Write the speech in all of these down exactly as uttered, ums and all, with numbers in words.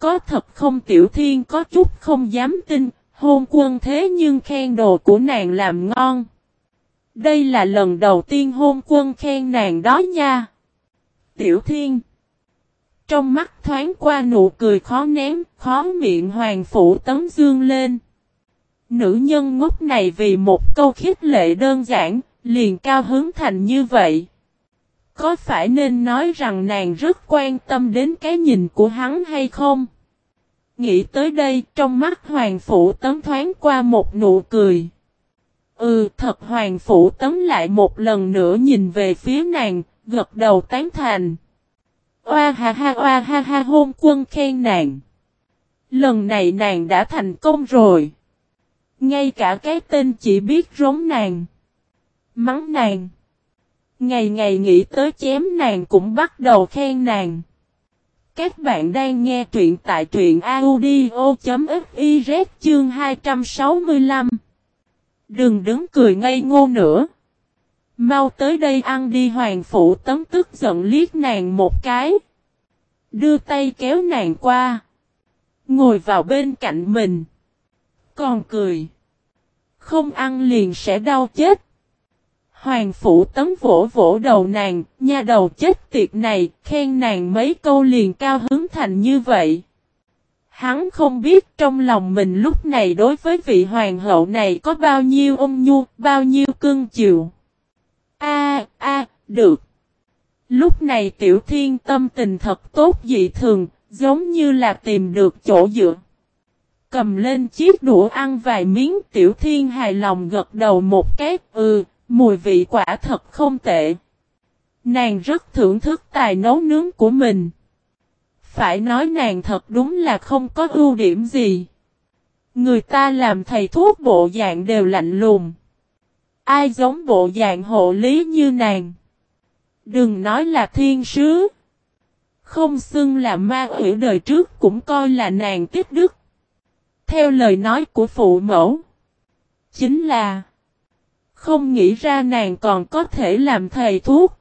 Có thật không? Tiểu Thiên có chút không dám tin, Hôn Quân thế nhưng khen đồ của nàng làm ngon. Đây là lần đầu tiên Hôn Quân khen nàng đó nha. Tiểu Thiên. Trong mắt thoáng qua nụ cười khó ném, khó miệng Hoàng Phủ Tấn dương lên. Nữ nhân ngốc này vì một câu khích lệ đơn giản, liền cao hứng thành như vậy. Có phải nên nói rằng nàng rất quan tâm đến cái nhìn của hắn hay không? Nghĩ tới đây, trong mắt Hoàng Phủ Tấn thoáng qua một nụ cười. Ừ, thật. Hoàng Phủ Tấn lại một lần nữa nhìn về phía nàng, gật đầu tán thành. Oa ha ha oa ha ha. Hôn Quân khen nàng. Lần này nàng đã thành công rồi. Ngay cả cái tên chỉ biết rống nàng, mắng nàng, ngày ngày nghĩ tới chém nàng cũng bắt đầu khen nàng. Các bạn đang nghe truyện tại truyện audio.fiz chương hai trăm sáu mươi lăm. Đừng đứng cười ngây ngô nữa. Mau tới đây ăn đi. Hoàng Phủ Tấn tức giận liếc nàng một cái. Đưa tay kéo nàng qua. Ngồi vào bên cạnh mình. Còn cười. Không ăn liền sẽ đau chết. Hoàng Phủ Tấn vỗ vỗ đầu nàng, nha đầu chết tiệt này, khen nàng mấy câu liền cao hứng thành như vậy. Hắn không biết trong lòng mình lúc này đối với vị hoàng hậu này có bao nhiêu ôn nhu, bao nhiêu cưng chiều. A a, được. Lúc này Tiểu Thiên tâm tình thật tốt dị thường, giống như là tìm được chỗ dựa. Cầm lên chiếc đũa ăn vài miếng. Tiểu Thiên hài lòng gật đầu một cái. Ừ, mùi vị quả thật không tệ. Nàng rất thưởng thức tài nấu nướng của mình. Phải nói nàng thật đúng là không có ưu điểm gì. Người ta làm thầy thuốc bộ dạng đều lạnh lùng. Ai giống bộ dạng hộ lý như nàng. Đừng nói là thiên sứ. Không xưng là ma quỷ đời trước cũng coi là nàng tích đức. Theo lời nói của phụ mẫu, chính là không nghĩ ra nàng còn có thể làm thầy thuốc.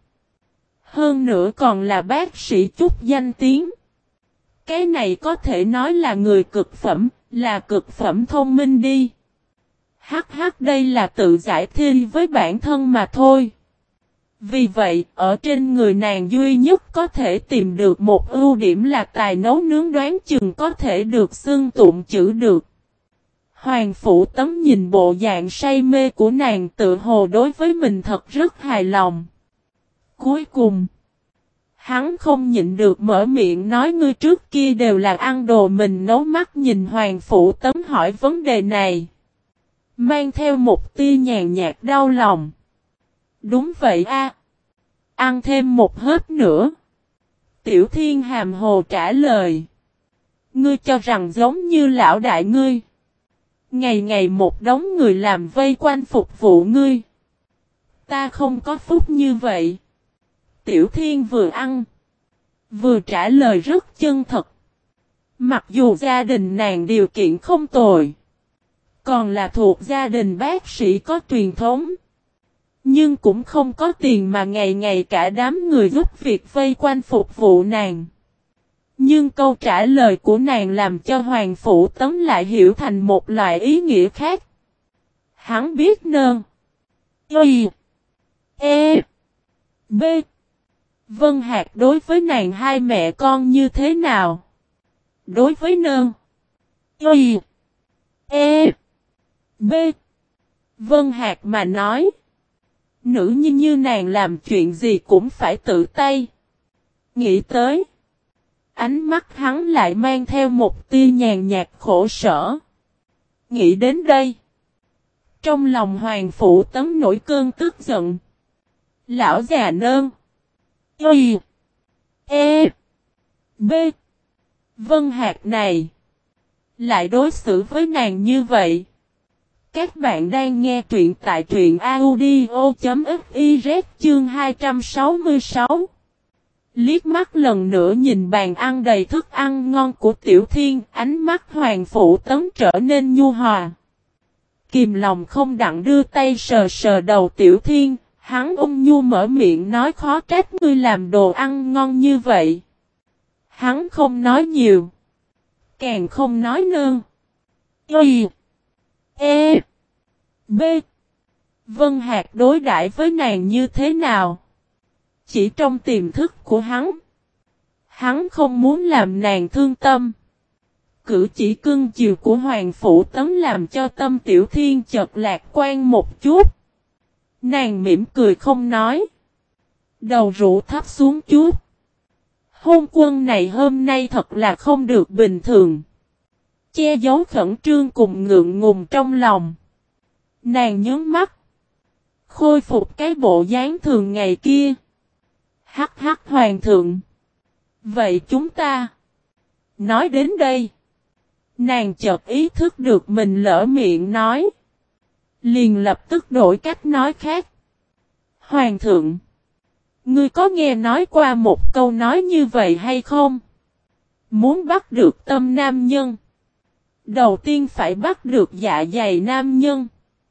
Hơn nữa còn là bác sĩ chút danh tiếng. Cái này có thể nói là người cực phẩm, là cực phẩm thông minh đi. Hắc hắc, đây là tự giải thi với bản thân mà thôi. Vì vậy, ở trên người nàng duy nhất có thể tìm được một ưu điểm là tài nấu nướng, đoán chừng có thể được xưng tụng chữ được. Hoàng Phủ Tấn nhìn bộ dạng say mê của nàng, tự hồ đối với mình thật rất hài lòng. Cuối cùng, hắn không nhịn được mở miệng nói, ngươi trước kia đều là ăn đồ mình nấu. Mắt nhìn Hoàng Phủ Tấn hỏi vấn đề này, mang theo một tia nhàn nhạt đau lòng. Đúng vậy a, ăn thêm một hớp nữa. Tiểu Thiên hàm hồ trả lời. Ngươi cho rằng giống như lão đại ngươi, ngày ngày một đống người làm vây quanh phục vụ ngươi. Ta không có phúc như vậy. Tiểu Thiên vừa ăn, vừa trả lời rất chân thật. Mặc dù gia đình nàng điều kiện không tồi, còn là thuộc gia đình bác sĩ có truyền thống, nhưng cũng không có tiền mà ngày ngày cả đám người giúp việc vây quanh phục vụ nàng. Nhưng câu trả lời của nàng làm cho Hoàng Phủ Tấn lại hiểu thành một loại ý nghĩa khác. Hắn biết nơn, y, e, b, Vân Hạc đối với nàng hai mẹ con như thế nào. Đối với nơn, y, e, b, Vân Hạc mà nói, nữ như như nàng làm chuyện gì cũng phải tự tay. Nghĩ tới, ánh mắt hắn lại mang theo một tia nhàn nhạt khổ sở. Nghĩ đến đây, trong lòng Hoàng Phủ Tấn nổi cơn tức giận. Lão già nơn, y, e, b, Vân Hạc này lại đối xử với nàng như vậy. Các bạn đang nghe truyện tại truyện audio.fiz chương hai trăm sáu mươi sáu. Liếc mắt lần nữa nhìn bàn ăn đầy thức ăn ngon của Tiểu Thiên, ánh mắt Hoàng Phủ Tấn trở nên nhu hòa. Kìm lòng không đặng đưa tay sờ sờ đầu Tiểu Thiên, hắn ung nhu mở miệng nói, khó trách ngươi làm đồ ăn ngon như vậy. Hắn không nói nhiều, càng không nói nương. Y. E. B. Vân Hạc đối đãi với nàng như thế nào? Chỉ trong tiềm thức của hắn. Hắn không muốn làm nàng thương tâm. Cử chỉ cưng chiều của Hoàng Phủ Tấn làm cho tâm Tiểu Thiên chợt lạc quan một chút. Nàng mỉm cười không nói. Đầu rũ thấp xuống chút. Hôn quân này hôm nay thật là không được bình thường. Che giấu khẩn trương cùng ngượng ngùng trong lòng. Nàng nhớ mắt. Khôi phục cái bộ dáng thường ngày kia. Hắc hắc hoàng thượng. Vậy chúng ta. Nói đến đây. Nàng chợt ý thức được mình lỡ miệng nói. Liền lập tức đổi cách nói khác. Hoàng thượng. Ngươi có nghe nói qua một câu nói như vậy hay không? Muốn bắt được tâm nam nhân. Đầu tiên phải bắt được dạ dày nam nhân.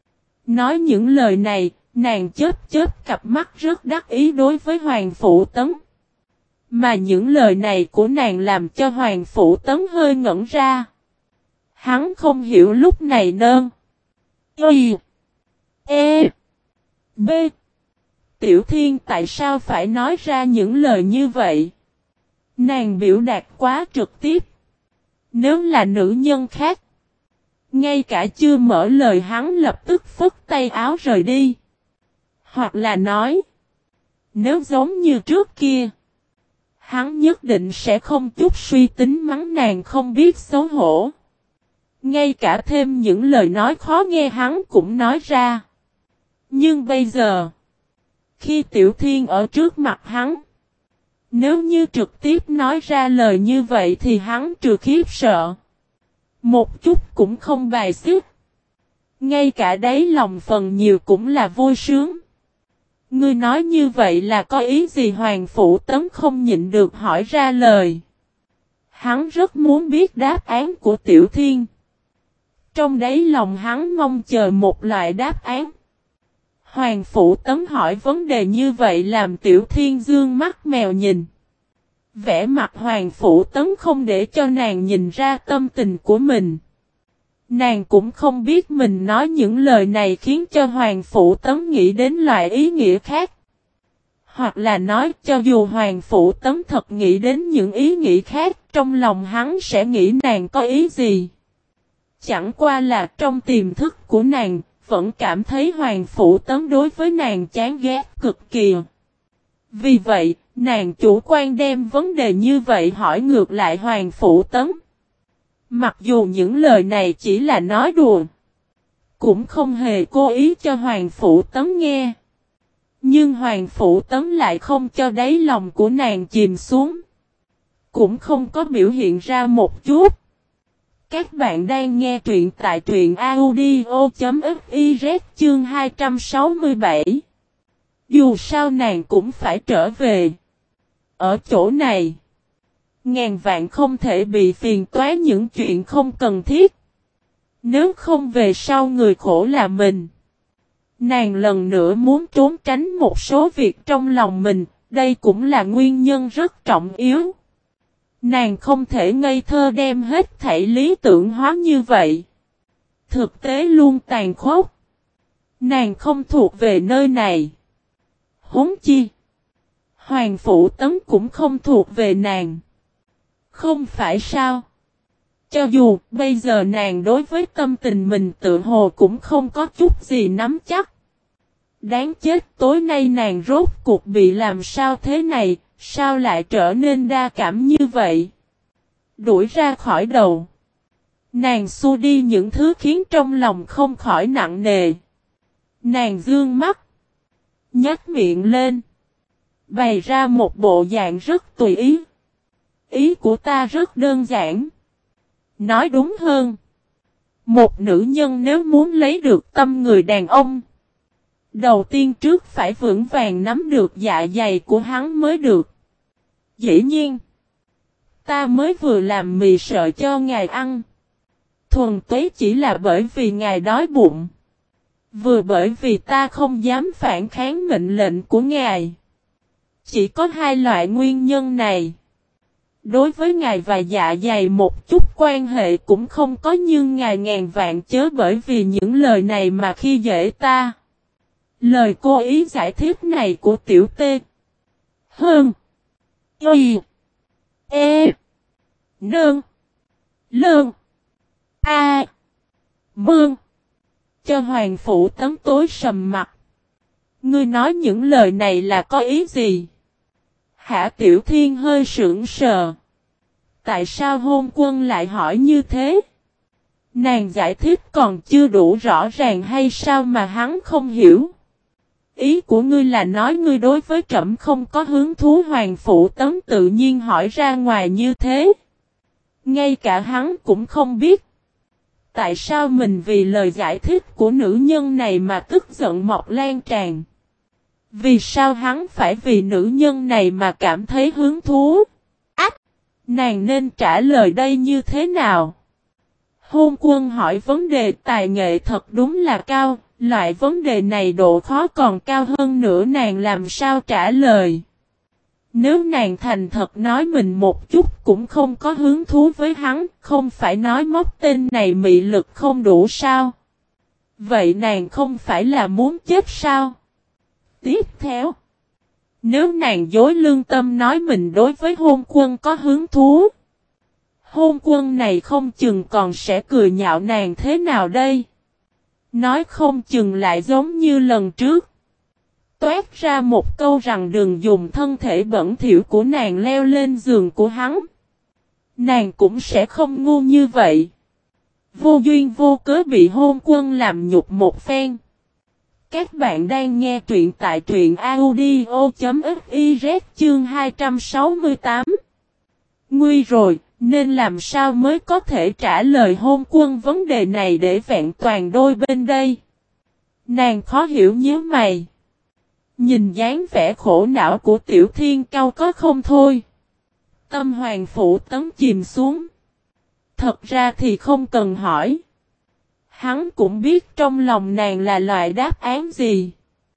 Nói những lời này, nàng chớp chớp cặp mắt rất đắc ý đối với Hoàng Phủ Tấn. Mà những lời này của nàng làm cho Hoàng Phủ Tấn hơi ngẩn ra. Hắn không hiểu lúc này nơn. Y. E. B. Tiểu Thiên tại sao phải nói ra những lời như vậy? Nàng biểu đạt quá trực tiếp. Nếu là nữ nhân khác. Ngay cả chưa mở lời hắn lập tức phất tay áo rời đi. Hoặc là nói. Nếu giống như trước kia. Hắn nhất định sẽ không chút suy tính mắng nàng không biết xấu hổ. Ngay cả thêm những lời nói khó nghe hắn cũng nói ra. Nhưng bây giờ. Khi Tiểu Thiên ở trước mặt hắn. Nếu như trực tiếp nói ra lời như vậy thì hắn trừ khiếp sợ. Một chút cũng không bài xích. Ngay cả đáy lòng phần nhiều cũng là vui sướng. Ngươi nói như vậy là có ý gì? Hoàng Phủ Tấn không nhịn được hỏi ra lời. Hắn rất muốn biết đáp án của Tiểu Thiên. Trong đáy lòng hắn mong chờ một loại đáp án. Hoàng Phủ Tấn hỏi vấn đề như vậy làm Tiểu Thiên dương mắt mèo nhìn. Vẻ mặt Hoàng Phủ Tấn không để cho nàng nhìn ra tâm tình của mình. Nàng cũng không biết mình nói những lời này khiến cho Hoàng Phủ Tấn nghĩ đến loại ý nghĩa khác. Hoặc là nói cho dù Hoàng Phủ Tấn thật nghĩ đến những ý nghĩ khác, trong lòng hắn sẽ nghĩ nàng có ý gì. Chẳng qua là trong tiềm thức của nàng, vẫn cảm thấy Hoàng Phủ Tấn đối với nàng chán ghét cực kỳ. Vì vậy, nàng chủ quan đem vấn đề như vậy hỏi ngược lại Hoàng Phủ Tấn. Mặc dù những lời này chỉ là nói đùa, cũng không hề cố ý cho Hoàng Phủ Tấn nghe. Nhưng Hoàng Phủ Tấn lại không cho đáy lòng của nàng chìm xuống. Cũng không có biểu hiện ra một chút. Các bạn đang nghe truyện tại truyện audio chấm fiz chương hai trăm sáu mươi bảy. Dù sao nàng cũng phải trở về. Ở chỗ này, ngàn vạn không thể bị phiền toái những chuyện không cần thiết. Nếu không về sau người khổ là mình. Nàng lần nữa muốn trốn tránh một số việc trong lòng mình, đây cũng là nguyên nhân rất trọng yếu. Nàng không thể ngây thơ đem hết thảy lý tưởng hóa như vậy. Thực tế luôn tàn khốc. Nàng không thuộc về nơi này. Huống chi. Hoàng Phủ Tấn cũng không thuộc về nàng. Không phải sao? Cho dù bây giờ nàng đối với tâm tình mình tự hồ cũng không có chút gì nắm chắc. Đáng chết, tối nay nàng rốt cuộc bị làm sao thế này, sao lại trở nên đa cảm như vậy? Đuổi ra khỏi đầu. Nàng xua đi những thứ khiến trong lòng không khỏi nặng nề. Nàng dương mắt. Nhếch miệng lên. Bày ra một bộ dạng rất tùy ý. Ý của ta rất đơn giản. Nói đúng hơn. Một nữ nhân nếu muốn lấy được tâm người đàn ông, đầu tiên trước phải vững vàng nắm được dạ dày của hắn mới được. Dĩ nhiên, ta mới vừa làm mì sợi cho ngài ăn. Thuần túy chỉ là bởi vì ngài đói bụng. Vừa bởi vì ta không dám phản kháng mệnh lệnh của ngài. Chỉ có hai loại nguyên nhân này. Đối với ngài và dạ dày một chút quan hệ cũng không có, nhưng ngài ngàn vạn chớ bởi vì những lời này mà khi dễ ta. Lời cố ý giải thích này của tiểu tê. Hơn. Y. E. Nương. Lương. A. Mương. Cho hoàng phủ tấm tối sầm mặt. Ngươi nói những lời này là có ý gì? Hạ Tiểu Thiên hơi sững sờ. Tại sao Hôn Quân lại hỏi như thế? Nàng giải thích còn chưa đủ rõ ràng hay sao mà hắn không hiểu? Ý của ngươi là nói ngươi đối với trẫm không có hứng thú? Hoàng Phủ Tấm tự nhiên hỏi ra ngoài như thế. Ngay cả hắn cũng không biết. Tại sao mình vì lời giải thích của nữ nhân này mà tức giận mọc lan tràn? Vì sao hắn phải vì nữ nhân này mà cảm thấy hứng thú? Ách! Nàng nên trả lời đây như thế nào? Hôn Quân hỏi vấn đề tài nghệ thật đúng là cao, loại vấn đề này độ khó còn cao hơn nữa, nàng làm sao trả lời? Nếu nàng thành thật nói mình một chút cũng không có hứng thú với hắn, không phải nói móc tên này mị lực không đủ sao? Vậy nàng không phải là muốn chết sao? Tiếp theo, nếu nàng dối lương tâm nói mình đối với Hôn Quân có hứng thú, Hôn Quân này không chừng còn sẽ cười nhạo nàng thế nào đây? Nói không chừng lại giống như lần trước. Toát ra một câu rằng đừng dùng thân thể bẩn thỉu của nàng leo lên giường của hắn. Nàng cũng sẽ không ngu như vậy. Vô duyên vô cớ bị Hôn Quân làm nhục một phen. Các bạn đang nghe truyện tại truyện audio chấm fiz chương hai trăm sáu mươi tám. Nguy rồi, nên làm sao mới có thể trả lời Hôn Quân vấn đề này để vẹn toàn đôi bên đây? Nàng khó hiểu nhíu mày. Nhìn dáng vẻ khổ não của Tiểu Thiên cau có không thôi. Tâm Hoàng Phủ Tấm chìm xuống. Thật ra thì không cần hỏi. Hắn cũng biết trong lòng nàng là loại đáp án gì.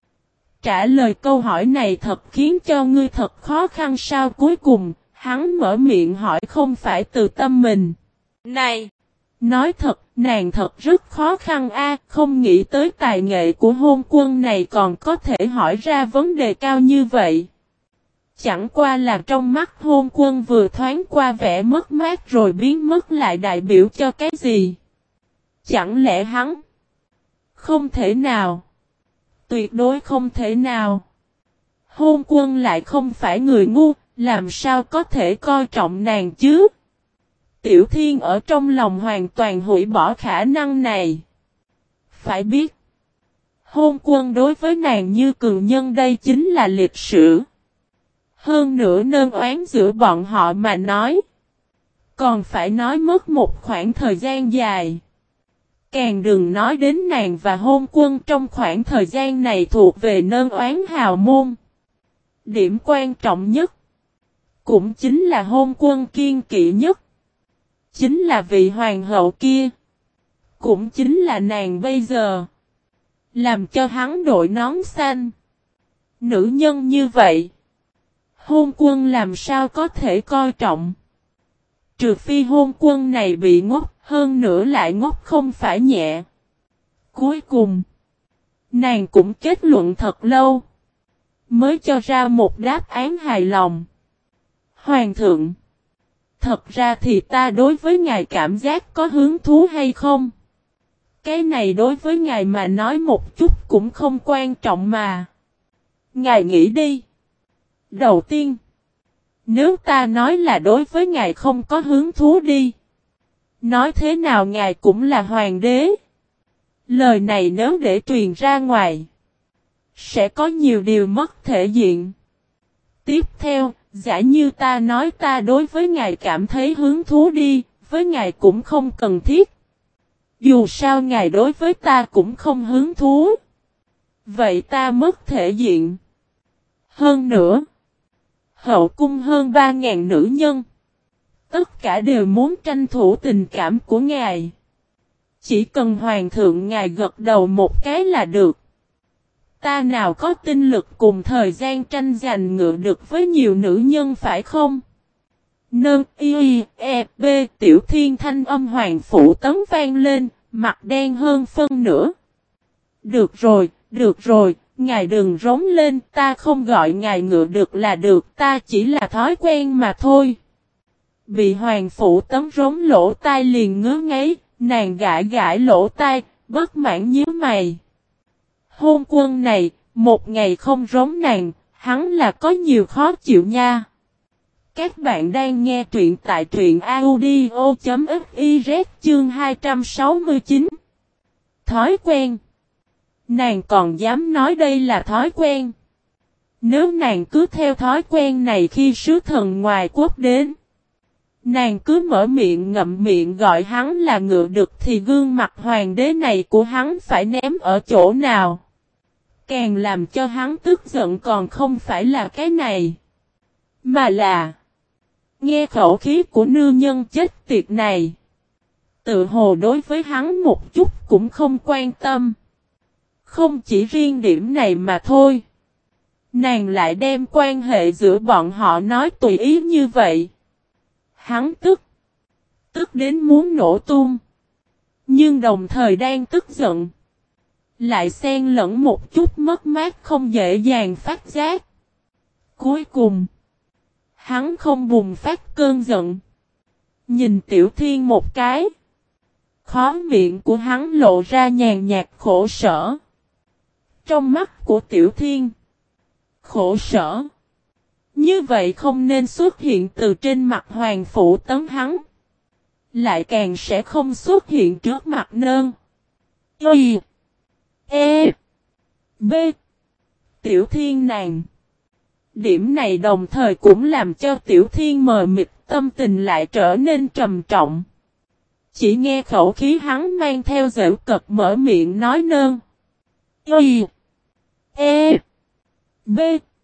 Trả lời câu hỏi này thật khiến cho ngươi thật khó khăn sao? Cuối cùng, hắn mở miệng hỏi không phải từ tâm mình. Này! Nói thật, nàng thật rất khó khăn a, không nghĩ tới tài nghệ của Hôn Quân này còn có thể hỏi ra vấn đề cao như vậy. Chẳng qua là trong mắt Hôn Quân vừa thoáng qua vẻ mất mát rồi biến mất lại đại biểu cho cái gì? Chẳng lẽ hắn? Không thể nào. Tuyệt đối không thể nào. Hôn Quân lại không phải người ngu, làm sao có thể coi trọng nàng chứ? Tiểu Thiên ở trong lòng hoàn toàn hủy bỏ khả năng này. Phải biết, Hôn Quân đối với nàng như cường nhân, đây chính là lịch sử. Hơn nữa nơn oán giữa bọn họ mà nói. Còn phải nói mất một khoảng thời gian dài. Càng đừng nói đến nàng và Hôn Quân trong khoảng thời gian này thuộc về nơn oán hào môn. Điểm quan trọng nhất, cũng chính là Hôn Quân kiên kỵ nhất. Chính là vị hoàng hậu kia. Cũng chính là nàng bây giờ. Làm cho hắn đội nón xanh. Nữ nhân như vậy, Hôn Quân làm sao có thể coi trọng? Trừ phi Hôn Quân này bị ngốc, hơn nữa lại ngốc không phải nhẹ. Cuối cùng, nàng cũng kết luận thật lâu, mới cho ra một đáp án hài lòng. Hoàng thượng, thật ra thì ta đối với ngài cảm giác có hứng thú hay không? Cái này đối với ngài mà nói một chút cũng không quan trọng mà. Ngài nghĩ đi. Đầu tiên, nếu ta nói là đối với ngài không có hứng thú đi. Nói thế nào ngài cũng là hoàng đế. Lời này nếu để truyền ra ngoài, sẽ có nhiều điều mất thể diện. Tiếp theo, giả như ta nói ta đối với ngài cảm thấy hứng thú đi, với ngài cũng không cần thiết. Dù sao ngài đối với ta cũng không hứng thú. Vậy ta mất thể diện. Hơn nữa, hậu cung hơn ba ngàn nữ nhân. Tất cả đều muốn tranh thủ tình cảm của ngài. Chỉ cần hoàng thượng ngài gật đầu một cái là được. Ta nào có tinh lực cùng thời gian tranh giành ngựa được với nhiều nữ nhân phải không? Nơn y e b Tiểu Thiên thanh âm Hoàng Phủ Tấn vang lên, mặt đen hơn phân nửa. Được rồi, được rồi, ngài đừng rống lên, ta không gọi ngài ngựa được là được, ta chỉ là thói quen mà thôi. Bị Hoàng Phủ Tấn rống lỗ tai liền ngứa ngáy, nàng gãi gãi lỗ tai, bất mãn nhíu mày. Hôn quân này, một ngày không rống nàng, hắn là có nhiều khó chịu nha. Các bạn đang nghe truyện tại truyện audio.fiz chương hai trăm sáu mươi chín. Thói quen. Nàng còn dám nói đây là thói quen. Nếu nàng cứ theo thói quen này khi sứ thần ngoài quốc đến, nàng cứ mở miệng ngậm miệng gọi hắn là ngựa đực thì gương mặt hoàng đế này của hắn phải ném ở chỗ nào. Càng làm cho hắn tức giận còn không phải là cái này, mà là nghe khẩu khí của nương nhân chết tiệt này. Tự hồ đối với hắn một chút cũng không quan tâm. Không chỉ riêng điểm này mà thôi. Nàng lại đem quan hệ giữa bọn họ nói tùy ý như vậy. Hắn tức. Tức đến muốn nổ tung. Nhưng đồng thời đang tức giận. Lại xen lẫn một chút mất mát không dễ dàng phát giác. Cuối cùng, hắn không bùng phát cơn giận. Nhìn Tiểu Thiên một cái. Khóe miệng của hắn lộ ra nhàn nhạt khổ sở. Trong mắt của Tiểu Thiên, khổ sở như vậy không nên xuất hiện từ trên mặt Hoàng Phủ Tấn hắn. Lại càng sẽ không xuất hiện trước mặt Nơn Y E B Tiểu Thiên nàng. Điểm này đồng thời cũng làm cho Tiểu Thiên mờ mịt, tâm tình lại trở nên trầm trọng. Chỉ nghe khẩu khí hắn mang theo giễu cợt mở miệng nói Nơn Y E B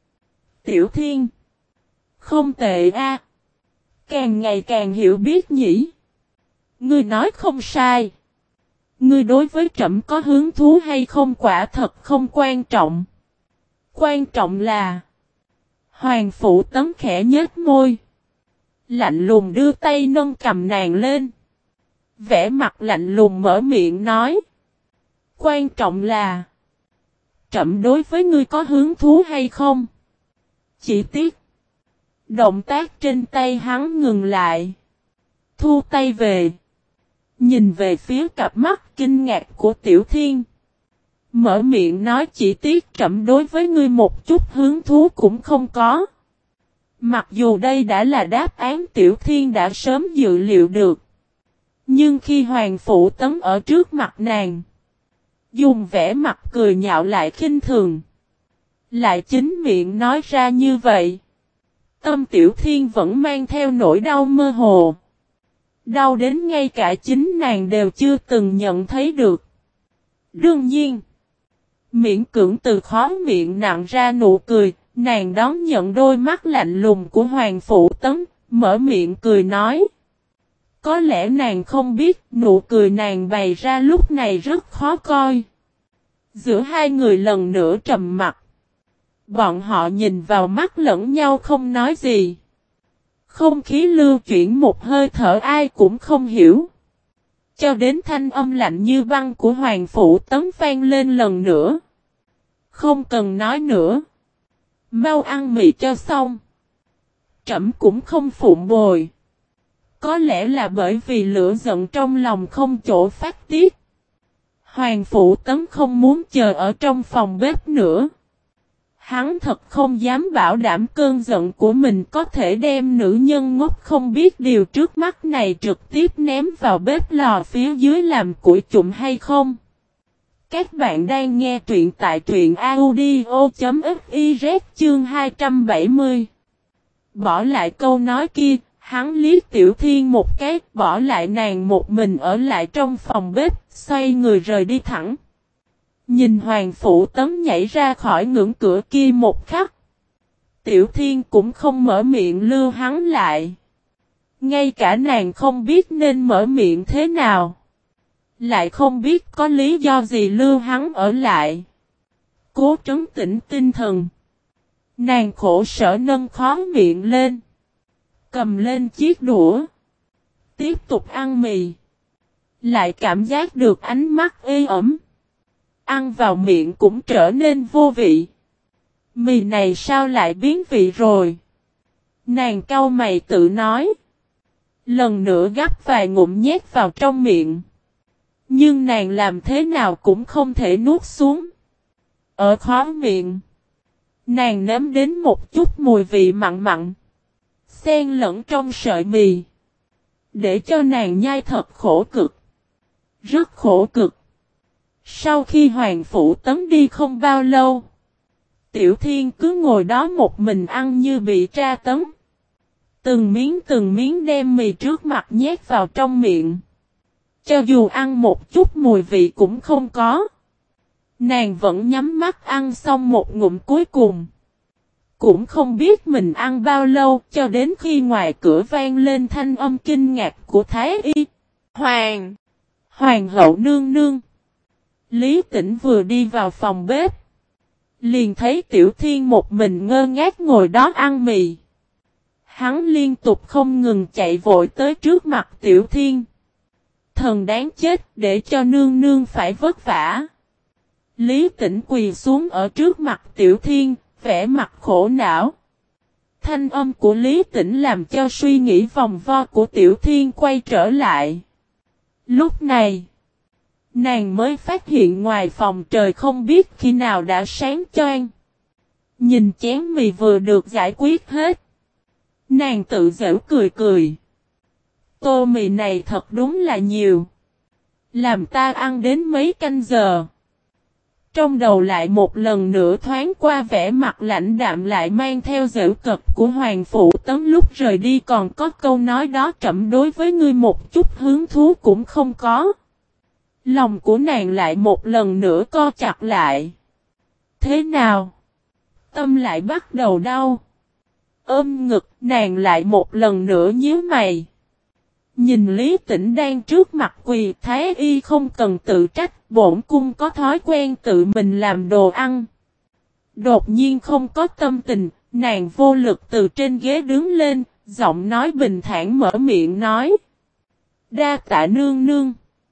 Tiểu Thiên. Không tệ a, à. Càng ngày càng hiểu biết nhỉ. Ngươi nói không sai. Ngươi đối với trẫm có hứng thú hay không quả thật không quan trọng. Quan trọng là Hoàng Phủ Tấn khẽ nhếch môi, lạnh lùng đưa tay nâng cầm nàng lên. Vẻ mặt lạnh lùng mở miệng nói. Quan trọng là trẫm đối với ngươi có hứng thú hay không. Chỉ tiếc động tác trên tay hắn ngừng lại. Thu tay về. Nhìn về phía cặp mắt kinh ngạc của Tiểu Thiên. Mở miệng nói chỉ tiếc trẫm đối với ngươi một chút hứng thú cũng không có. Mặc dù đây đã là đáp án Tiểu Thiên đã sớm dự liệu được. Nhưng khi Hoàng Phủ Tấn ở trước mặt nàng, dùng vẻ mặt cười nhạo lại khinh thường, lại chính miệng nói ra như vậy. Tâm Tiểu Thiên vẫn mang theo nỗi đau mơ hồ. Đau đến ngay cả chính nàng đều chưa từng nhận thấy được. Đương nhiên, miễn cưỡng từ khó miệng nặng ra nụ cười, nàng đón nhận đôi mắt lạnh lùng của Hoàng Phủ Tấn, mở miệng cười nói. Có lẽ nàng không biết nụ cười nàng bày ra lúc này rất khó coi. Giữa hai người lần nữa trầm mặt. Bọn họ nhìn vào mắt lẫn nhau không nói gì. Không khí lưu chuyển một hơi thở ai cũng không hiểu. Cho đến thanh âm lạnh như băng của Hoàng Phủ Tấn vang lên lần nữa. Không cần nói nữa. Mau ăn mì cho xong. Trẫm cũng không phụng bồi. Có lẽ là bởi vì lửa giận trong lòng không chỗ phát tiết. Hoàng Phủ Tấn không muốn chờ ở trong phòng bếp nữa. Hắn thật không dám bảo đảm cơn giận của mình có thể đem nữ nhân ngốc không biết điều trước mắt này trực tiếp ném vào bếp lò phía dưới làm củi chụm hay không. Các bạn đang nghe truyện tại truyện audio.fiz chương hai trăm bảy mươi. Bỏ lại câu nói kia, hắn liếc Tiểu Thiên một cái, bỏ lại nàng một mình ở lại trong phòng bếp, xoay người rời đi thẳng. Nhìn Hoàng Phủ Tấn nhảy ra khỏi ngưỡng cửa kia một khắc. Tiểu Thiên cũng không mở miệng lưu hắn lại. Ngay cả nàng không biết nên mở miệng thế nào. Lại không biết có lý do gì lưu hắn ở lại. Cố trấn tĩnh tinh thần. Nàng khổ sở nâng khóe miệng lên. Cầm lên chiếc đũa. Tiếp tục ăn mì. Lại cảm giác được ánh mắt ê ẩm. Ăn vào miệng cũng trở nên vô vị. Mì này sao lại biến vị rồi? Nàng cau mày tự nói. Lần nữa gắp vài ngụm nhét vào trong miệng. Nhưng nàng làm thế nào cũng không thể nuốt xuống. Ở khóe miệng. Nàng nếm đến một chút mùi vị mặn mặn. Xen lẫn trong sợi mì. Để cho nàng nhai thật khổ cực. Rất khổ cực. Sau khi Hoàng Phủ Tấn đi không bao lâu. Tiểu Thiên cứ ngồi đó một mình ăn như bị tra tấn. Từng miếng từng miếng đem mì trước mặt nhét vào trong miệng. Cho dù ăn một chút mùi vị cũng không có. Nàng vẫn nhắm mắt ăn xong một ngụm cuối cùng. Cũng không biết mình ăn bao lâu cho đến khi ngoài cửa vang lên thanh âm kinh ngạc của Thái Y. Hoàng! Hoàng hậu nương nương! Lý Tĩnh vừa đi vào phòng bếp. Liền thấy Tiểu Thiên một mình ngơ ngác ngồi đó ăn mì. Hắn liên tục không ngừng chạy vội tới trước mặt Tiểu Thiên. Thần đáng chết để cho nương nương phải vất vả. Lý Tĩnh quỳ xuống ở trước mặt Tiểu Thiên, vẻ mặt khổ não. Thanh âm của Lý Tĩnh làm cho suy nghĩ vòng vo của Tiểu Thiên quay trở lại. Lúc này, nàng mới phát hiện ngoài phòng trời không biết khi nào đã sáng choang. Nhìn chén mì vừa được giải quyết hết. Nàng tự giễu cười cười. Tô mì này thật đúng là nhiều. Làm ta ăn đến mấy canh giờ. Trong đầu lại một lần nữa thoáng qua vẻ mặt lạnh đạm lại mang theo giễu cợt của Hoàng Phủ Tấn lúc rời đi, còn có câu nói đó trẫm đối với ngươi một chút hứng thú cũng không có. Lòng của nàng lại một lần nữa co chặt lại. Thế nào? Tâm lại bắt đầu đau. Ôm ngực, nàng lại một lần nữa nhíu mày. Nhìn Lý Tĩnh đang trước mặt quỳ, Thái Y không cần tự trách, bổn cung có thói quen tự mình làm đồ ăn. Đột nhiên không có tâm tình, nàng vô lực từ trên ghế đứng lên, giọng nói bình thản mở miệng nói. Đa tạ nương nương.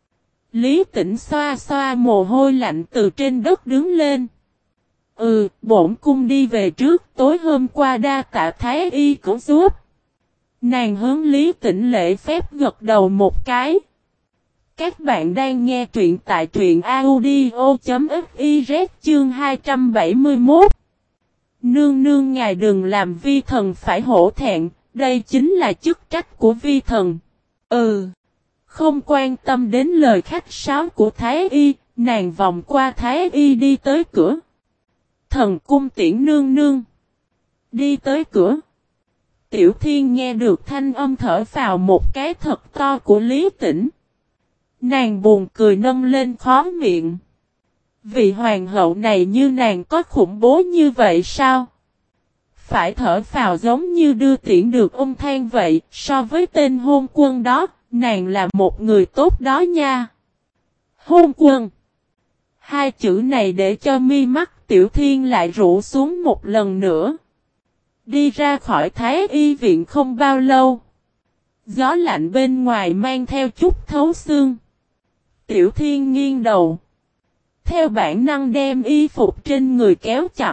Lý Tĩnh xoa xoa mồ hôi lạnh từ trên đất đứng lên. Ừ, bổn cung đi về trước, tối hôm qua đa tạ Thái Y cứu giúp. Nàng hướng Lý Tĩnh lễ phép gật đầu một cái. Các bạn đang nghe truyện tại truyện audio.fiz chương hai trăm bảy mươi mốt. Nương nương ngài đừng làm vi thần phải hổ thẹn, đây chính là chức trách của vi thần. Ừ. Không quan tâm đến lời khách sáo của Thái Y, nàng vòng qua Thái Y đi tới cửa. Thần cung tiễn nương nương. Đi tới cửa. Tiểu Thiên nghe được thanh âm thở vào một cái thật to của Lý Tĩnh. Nàng buồn cười nâng lên khóe miệng. Vị hoàng hậu này như nàng có khủng bố như vậy sao? Phải thở vào giống như đưa tiễn được ông than vậy, so với tên hôn quân đó, nàng là một người tốt đó nha. Hôn quân. Hai chữ này để cho mi mắt Tiểu Thiên lại rũ xuống một lần nữa. Đi ra khỏi Thái Y viện không bao lâu. Gió lạnh bên ngoài mang theo chút thấu xương. Tiểu Thiên nghiêng đầu. Theo bản năng đem y phục trên người kéo chặt.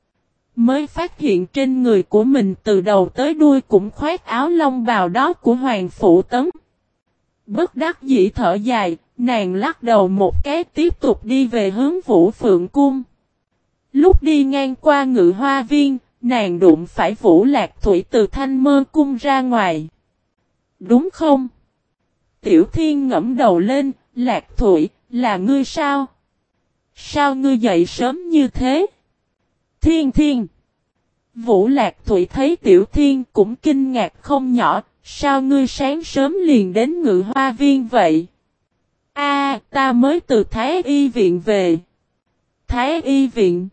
Mới phát hiện trên người của mình từ đầu tới đuôi cũng khoác áo lông bào đó của Hoàng Phủ Tấn. Bất đắc dĩ thở dài, nàng lắc đầu một cái tiếp tục đi về hướng Vũ Phượng Cung. Lúc đi ngang qua Ngự Hoa Viên, nàng đụng phải Vũ Lạc Thủy từ Thanh Mơ Cung ra ngoài. Đúng không? Tiểu Thiên ngẫm đầu lên, Lạc Thủy, là ngươi sao? Sao ngươi dậy sớm như thế? Thiên Thiên. Vũ Lạc Thủy thấy Tiểu Thiên cũng kinh ngạc không nhỏ, sao ngươi sáng sớm liền đến Ngự Hoa Viên vậy? A, à, ta mới từ Thái Y viện về. Thái Y viện.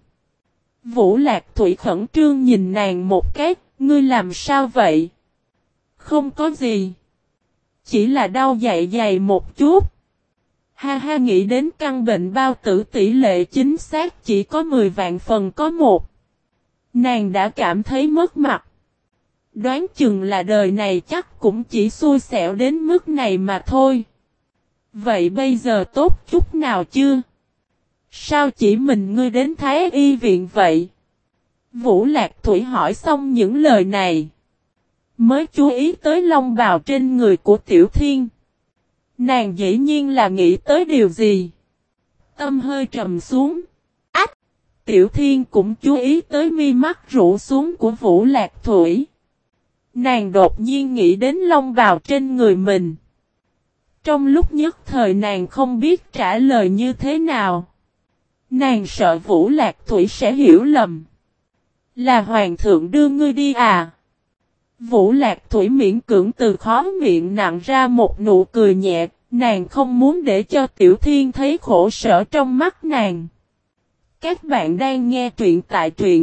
Vũ Lạc Thủy khẩn trương nhìn nàng một cái, ngươi làm sao vậy? Không có gì. Chỉ là đau dạ dày một chút. Ha ha, nghĩ đến căn bệnh bao tử tỷ lệ chính xác chỉ có mười vạn phần có một. Nàng đã cảm thấy mất mặt. Đoán chừng là đời này chắc cũng chỉ xui xẻo đến mức này mà thôi. Vậy bây giờ tốt chút nào chưa? Sao chỉ mình ngươi đến Thái Y viện vậy? Vũ Lạc Thủy hỏi xong những lời này, mới chú ý tới long bào trên người của Tiểu Thiên. Nàng dĩ nhiên là nghĩ tới điều gì? Tâm hơi trầm xuống. Ách! Tiểu Thiên cũng chú ý tới mi mắt rũ xuống của Vũ Lạc Thủy. Nàng đột nhiên nghĩ đến long bào trên người mình. Trong lúc nhất thời nàng không biết trả lời như thế nào. Nàng sợ Vũ Lạc Thủy sẽ hiểu lầm. Là hoàng thượng đưa ngươi đi à? Vũ Lạc Thủy miễn cưỡng từ khó miệng nặng ra một nụ cười nhẹ. Nàng không muốn để cho Tiểu Thiên thấy khổ sở trong mắt nàng. Các bạn đang nghe truyện tại truyện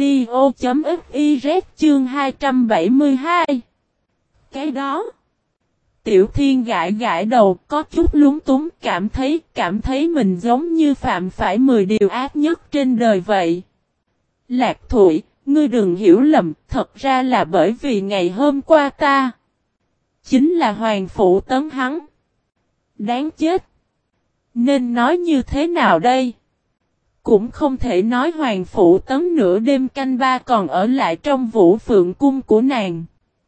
audio.fiz chương hai trăm bảy mươi hai. Cái đó. Tiểu Thiên gãi gãi đầu, có chút lúng túng, cảm thấy, cảm thấy mình giống như phạm phải mười điều ác nhất trên đời vậy. Lạc Thủy, ngươi đừng hiểu lầm, thật ra là bởi vì ngày hôm qua ta chính là Hoàng Phụ Tấn hắn. Đáng chết. Nên nói như thế nào đây? Cũng không thể nói Hoàng Phụ Tấn nửa đêm canh ba còn ở lại trong Vũ Phượng Cung của nàng.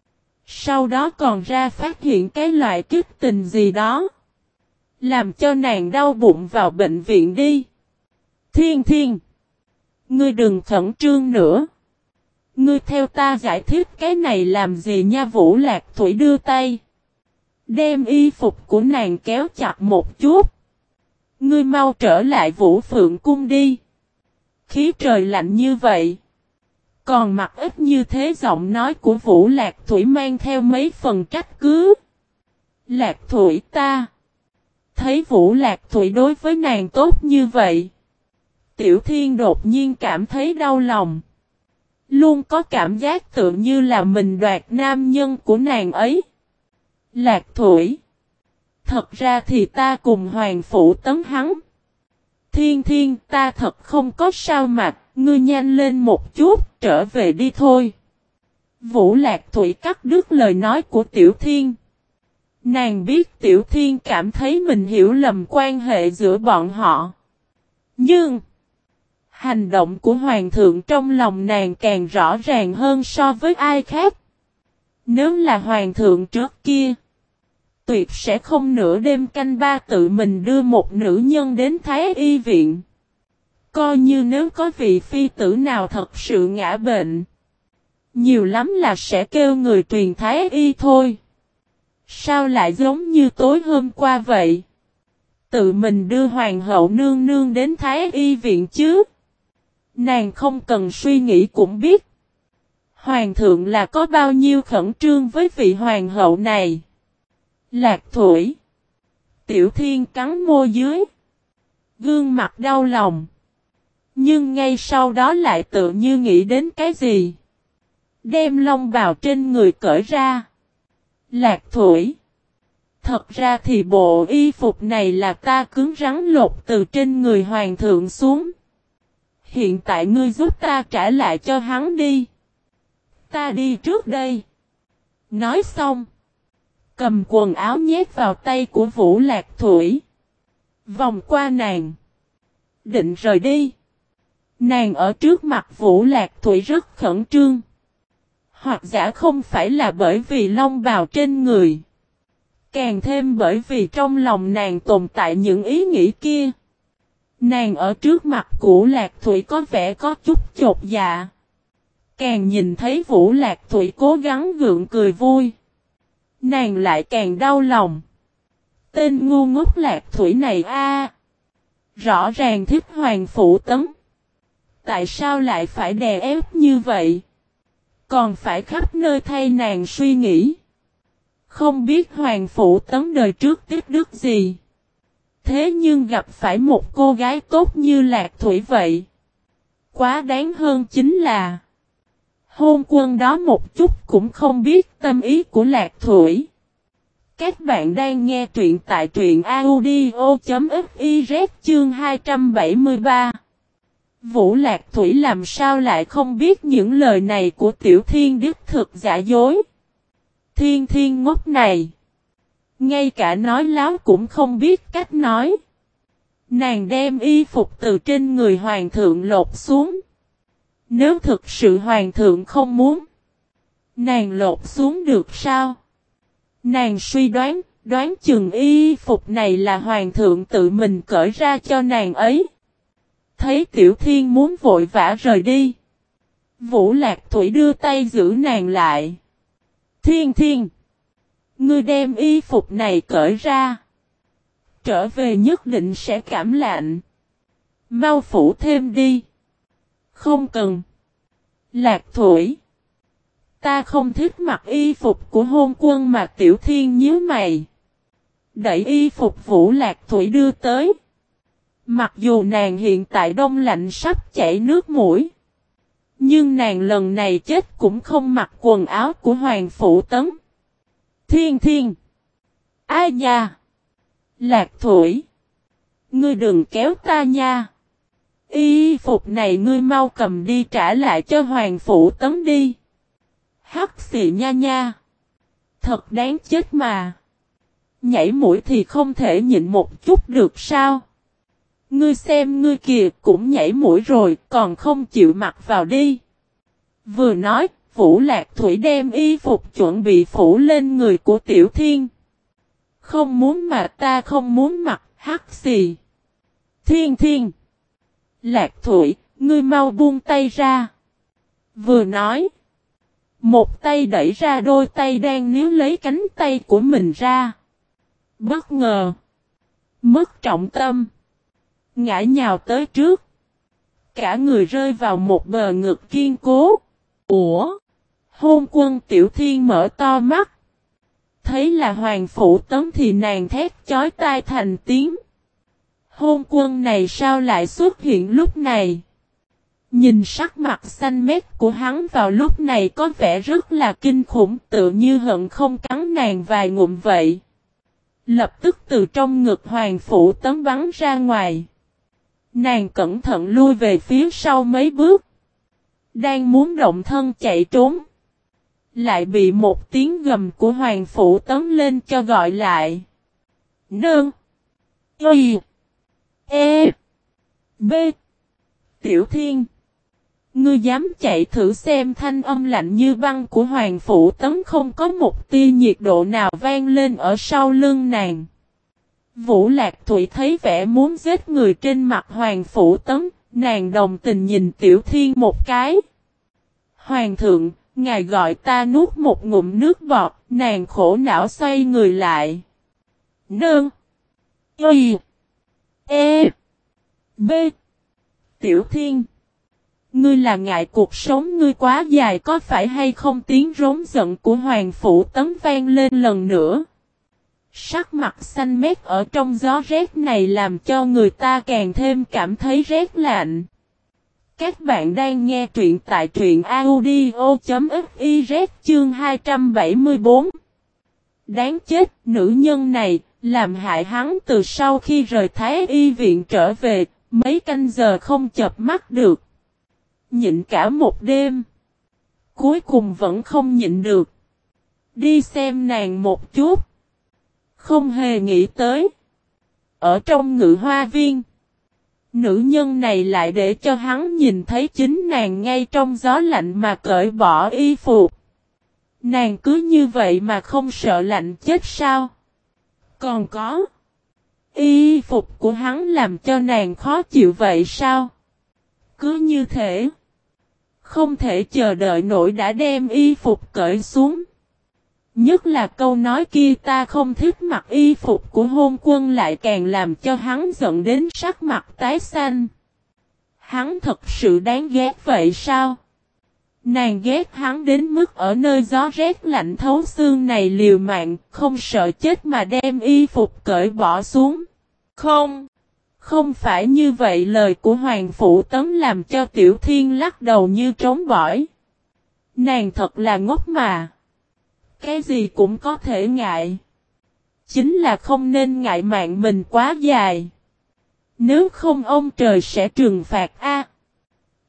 Sau đó còn ra phát hiện cái loại kích tình gì đó. Làm cho nàng đau bụng vào bệnh viện đi. Thiên Thiên. Ngươi đừng khẩn trương nữa. Ngươi theo ta giải thích cái này làm gì nha? Vũ Lạc Thủy đưa tay. Đem y phục của nàng kéo chặt một chút. Ngươi mau trở lại Vũ Phượng Cung đi. Khí trời lạnh như vậy. Còn mặc ít như thế, giọng nói của Vũ Lạc Thủy mang theo mấy phần trách cứ. Lạc Thủy ta. Thấy Vũ Lạc Thủy đối với nàng tốt như vậy. Tiểu Thiên đột nhiên cảm thấy đau lòng. Luôn có cảm giác tự như là mình đoạt nam nhân của nàng ấy. Lạc Thủy. Thật ra thì ta cùng Hoàng Phụ Tấn hắn. Thiên Thiên, ta thật không có sao mặt, ngươi nhanh lên một chút, trở về đi thôi. Vũ Lạc Thủy cắt đứt lời nói của Tiểu Thiên. Nàng biết Tiểu Thiên cảm thấy mình hiểu lầm quan hệ giữa bọn họ. Nhưng hành động của Hoàng thượng trong lòng nàng càng rõ ràng hơn so với ai khác. Nếu là Hoàng thượng trước kia, tuyệt sẽ không nửa đêm canh ba tự mình đưa một nữ nhân đến Thái Y viện. Coi như nếu có vị phi tử nào thật sự ngã bệnh, nhiều lắm là sẽ kêu người truyền Thái Y thôi. Sao lại giống như tối hôm qua vậy? Tự mình đưa Hoàng hậu nương nương đến Thái Y viện chứ? Nàng không cần suy nghĩ cũng biết. Hoàng thượng là có bao nhiêu khẩn trương với vị hoàng hậu này. Lạc Thủy. Tiểu Thiên cắn môi dưới. Gương mặt đau lòng. Nhưng ngay sau đó lại tự như nghĩ đến cái gì. Đem lông bào trên người cởi ra. Lạc Thủy. Thật ra thì bộ y phục này là ta cứng rắn lột từ trên người hoàng thượng xuống. Hiện tại ngươi giúp ta trả lại cho hắn đi. Ta đi trước đây. Nói xong. Cầm quần áo nhét vào tay của Vũ Lạc Thủy. Vòng qua nàng. Định rời đi. Nàng ở trước mặt Vũ Lạc Thủy rất khẩn trương. Hoặc giả không phải là bởi vì lông bào trên người. Càng thêm bởi vì trong lòng nàng tồn tại những ý nghĩ kia. Nàng ở trước mặt của Lạc Thủy có vẻ có chút chột dạ. Càng nhìn thấy Vũ Lạc Thủy cố gắng gượng cười vui. Nàng lại càng đau lòng. Tên ngu ngốc Lạc Thủy này a, rõ ràng thích Hoàng Phụ Tấn. Tại sao lại phải đè ép như vậy? Còn phải khắp nơi thay nàng suy nghĩ. Không biết Hoàng Phụ Tấn đời trước tiếp đức gì. Thế nhưng gặp phải một cô gái tốt như Lạc Thủy vậy. Quá đáng hơn chính là hôn quân đó một chút cũng không biết tâm ý của Lạc Thủy. Các bạn đang nghe truyện tại truyện audio.fiz chương hai trăm bảy mươi ba. Vũ Lạc Thủy làm sao lại không biết những lời này của Tiểu Thiên đích thực giả dối. Thiên Thiên ngốc này. Ngay cả nói láo cũng không biết cách nói. Nàng đem y phục từ trên người hoàng thượng lột xuống. Nếu thực sự hoàng thượng không muốn, nàng lột xuống được sao? Nàng suy đoán, đoán chừng y phục này là hoàng thượng tự mình cởi ra cho nàng ấy. Thấy Tiểu Thiên muốn vội vã rời đi, Vũ Lạc Thủy đưa tay giữ nàng lại. Thiên Thiên, ngươi đem y phục này cởi ra. Trở về nhất định sẽ cảm lạnh. Mau phủ thêm đi. Không cần. Lạc Thủy, ta không thích mặc y phục của hôn quân mà. Tiểu Thiên nhíu mày. Đẩy y phục Vũ Lạc Thủy đưa tới. Mặc dù nàng hiện tại đông lạnh sắp chảy nước mũi, nhưng nàng lần này chết cũng không mặc quần áo của Hoàng Phủ Tấn. Thiên Thiên, ai nha? Lạc Thủy, ngươi đừng kéo ta nha. Y phục này ngươi mau cầm đi trả lại cho Hoàng Phủ Tấn đi. Hắc xì nha nha. Thật đáng chết mà. Nhảy mũi thì không thể nhịn một chút được sao? Ngươi xem ngươi kìa cũng nhảy mũi rồi còn không chịu mặc vào đi. Vừa nói, Vũ Lạc Thủy đem y phục chuẩn bị phủ lên người của Tiểu Thiên. Không muốn mà ta không muốn mặc, hắc xì. Thiên Thiên, Lạc Thủy, ngươi mau buông tay ra. Vừa nói, một tay đẩy ra đôi tay đang níu lấy cánh tay của mình ra. Bất ngờ, mất trọng tâm, ngã nhào tới trước. Cả người rơi vào một bờ ngực kiên cố. Ủa? Hôn quân Tiểu Thiên mở to mắt. Thấy là Hoàng Phủ Tấn thì nàng thét chói tai thành tiếng. Hôn quân này sao lại xuất hiện lúc này? Nhìn sắc mặt xanh mét của hắn vào lúc này có vẻ rất là kinh khủng, tự như hận không cắn nàng vài ngụm vậy. Lập tức từ trong ngực Hoàng Phủ Tấn bắn ra ngoài. Nàng cẩn thận lui về phía sau mấy bước. Đang muốn động thân chạy trốn. Lại bị một tiếng gầm của Hoàng Phủ Tấn lên cho gọi lại. Nương. Y. E. B. Tiểu Thiên, ngươi dám chạy thử xem. Thanh âm lạnh như băng của Hoàng Phủ Tấn không có một tia nhiệt độ nào vang lên ở sau lưng nàng. Vũ Lạc Thủy thấy vẻ muốn giết người trên mặt Hoàng Phủ Tấn, nàng đồng tình nhìn Tiểu Thiên một cái. Hoàng thượng, ngài gọi ta. Nuốt một ngụm nước bọt, nàng khổ não xoay người lại. Nương. Y. E. B. Tiểu Thiên, ngươi là ngại cuộc sống ngươi quá dài có phải hay không? Tiếng rống giận của Hoàng Phủ Tấn vang lên lần nữa. Sắc mặt xanh mét ở trong gió rét này làm cho người ta càng thêm cảm thấy rét lạnh. Các bạn đang nghe truyện tại truyện audio chấm fiz chương hai trăm bảy mươi tư. Đáng chết, nữ nhân này, làm hại hắn từ sau khi rời Thái Y viện trở về, mấy canh giờ không chợp mắt được. Nhịn cả một đêm. Cuối cùng vẫn không nhịn được. Đi xem nàng một chút. Không hề nghĩ tới. Ở trong ngự hoa viên, nữ nhân này lại để cho hắn nhìn thấy chính nàng ngay trong gió lạnh mà cởi bỏ y phục. Nàng cứ như vậy mà không sợ lạnh chết sao? Còn có, y phục của hắn làm cho nàng khó chịu vậy sao? Cứ như thế, không thể chờ đợi nổi đã đem y phục cởi xuống. Nhất là câu nói kia ta không thích mặc y phục của hôn quân lại càng làm cho hắn giận đến sắc mặt tái xanh. Hắn thật sự đáng ghét vậy sao? Nàng ghét hắn đến mức ở nơi gió rét lạnh thấu xương này liều mạng, không sợ chết mà đem y phục cởi bỏ xuống. Không, không phải như vậy. Lời của Hoàng Phủ Tấn làm cho Tiểu Thiên lắc đầu như trống bỏi. Nàng thật là ngốc mà. Cái gì cũng có thể ngại. Chính là không nên ngại mạng mình quá dài. Nếu không ông trời sẽ trừng phạt a.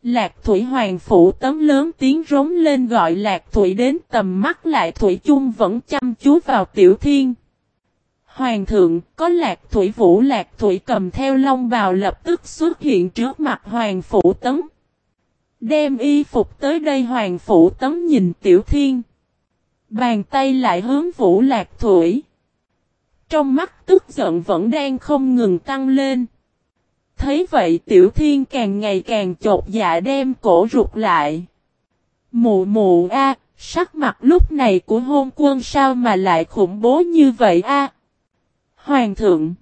Lạc Thủy Hoàng Phủ Tấn lớn tiếng rống lên gọi Lạc Thủy đến, tầm mắt lại thủy chung vẫn chăm chú vào Tiểu Thiên. Hoàng thượng, có Lạc Thủy Vũ. Lạc Thủy cầm theo long bào lập tức xuất hiện trước mặt Hoàng Phủ Tấn. Đem y phục tới đây. Hoàng Phủ Tấn nhìn Tiểu Thiên. Bàn tay lại hướng Vũ Lạc Thủy. Trong mắt tức giận vẫn đang không ngừng tăng lên. Thấy vậy Tiểu Thiên càng ngày càng chột dạ đem cổ rụt lại. Mụ mụ a, sắc mặt lúc này của Hôn Quân sao mà lại khủng bố như vậy a? Hoàng thượng.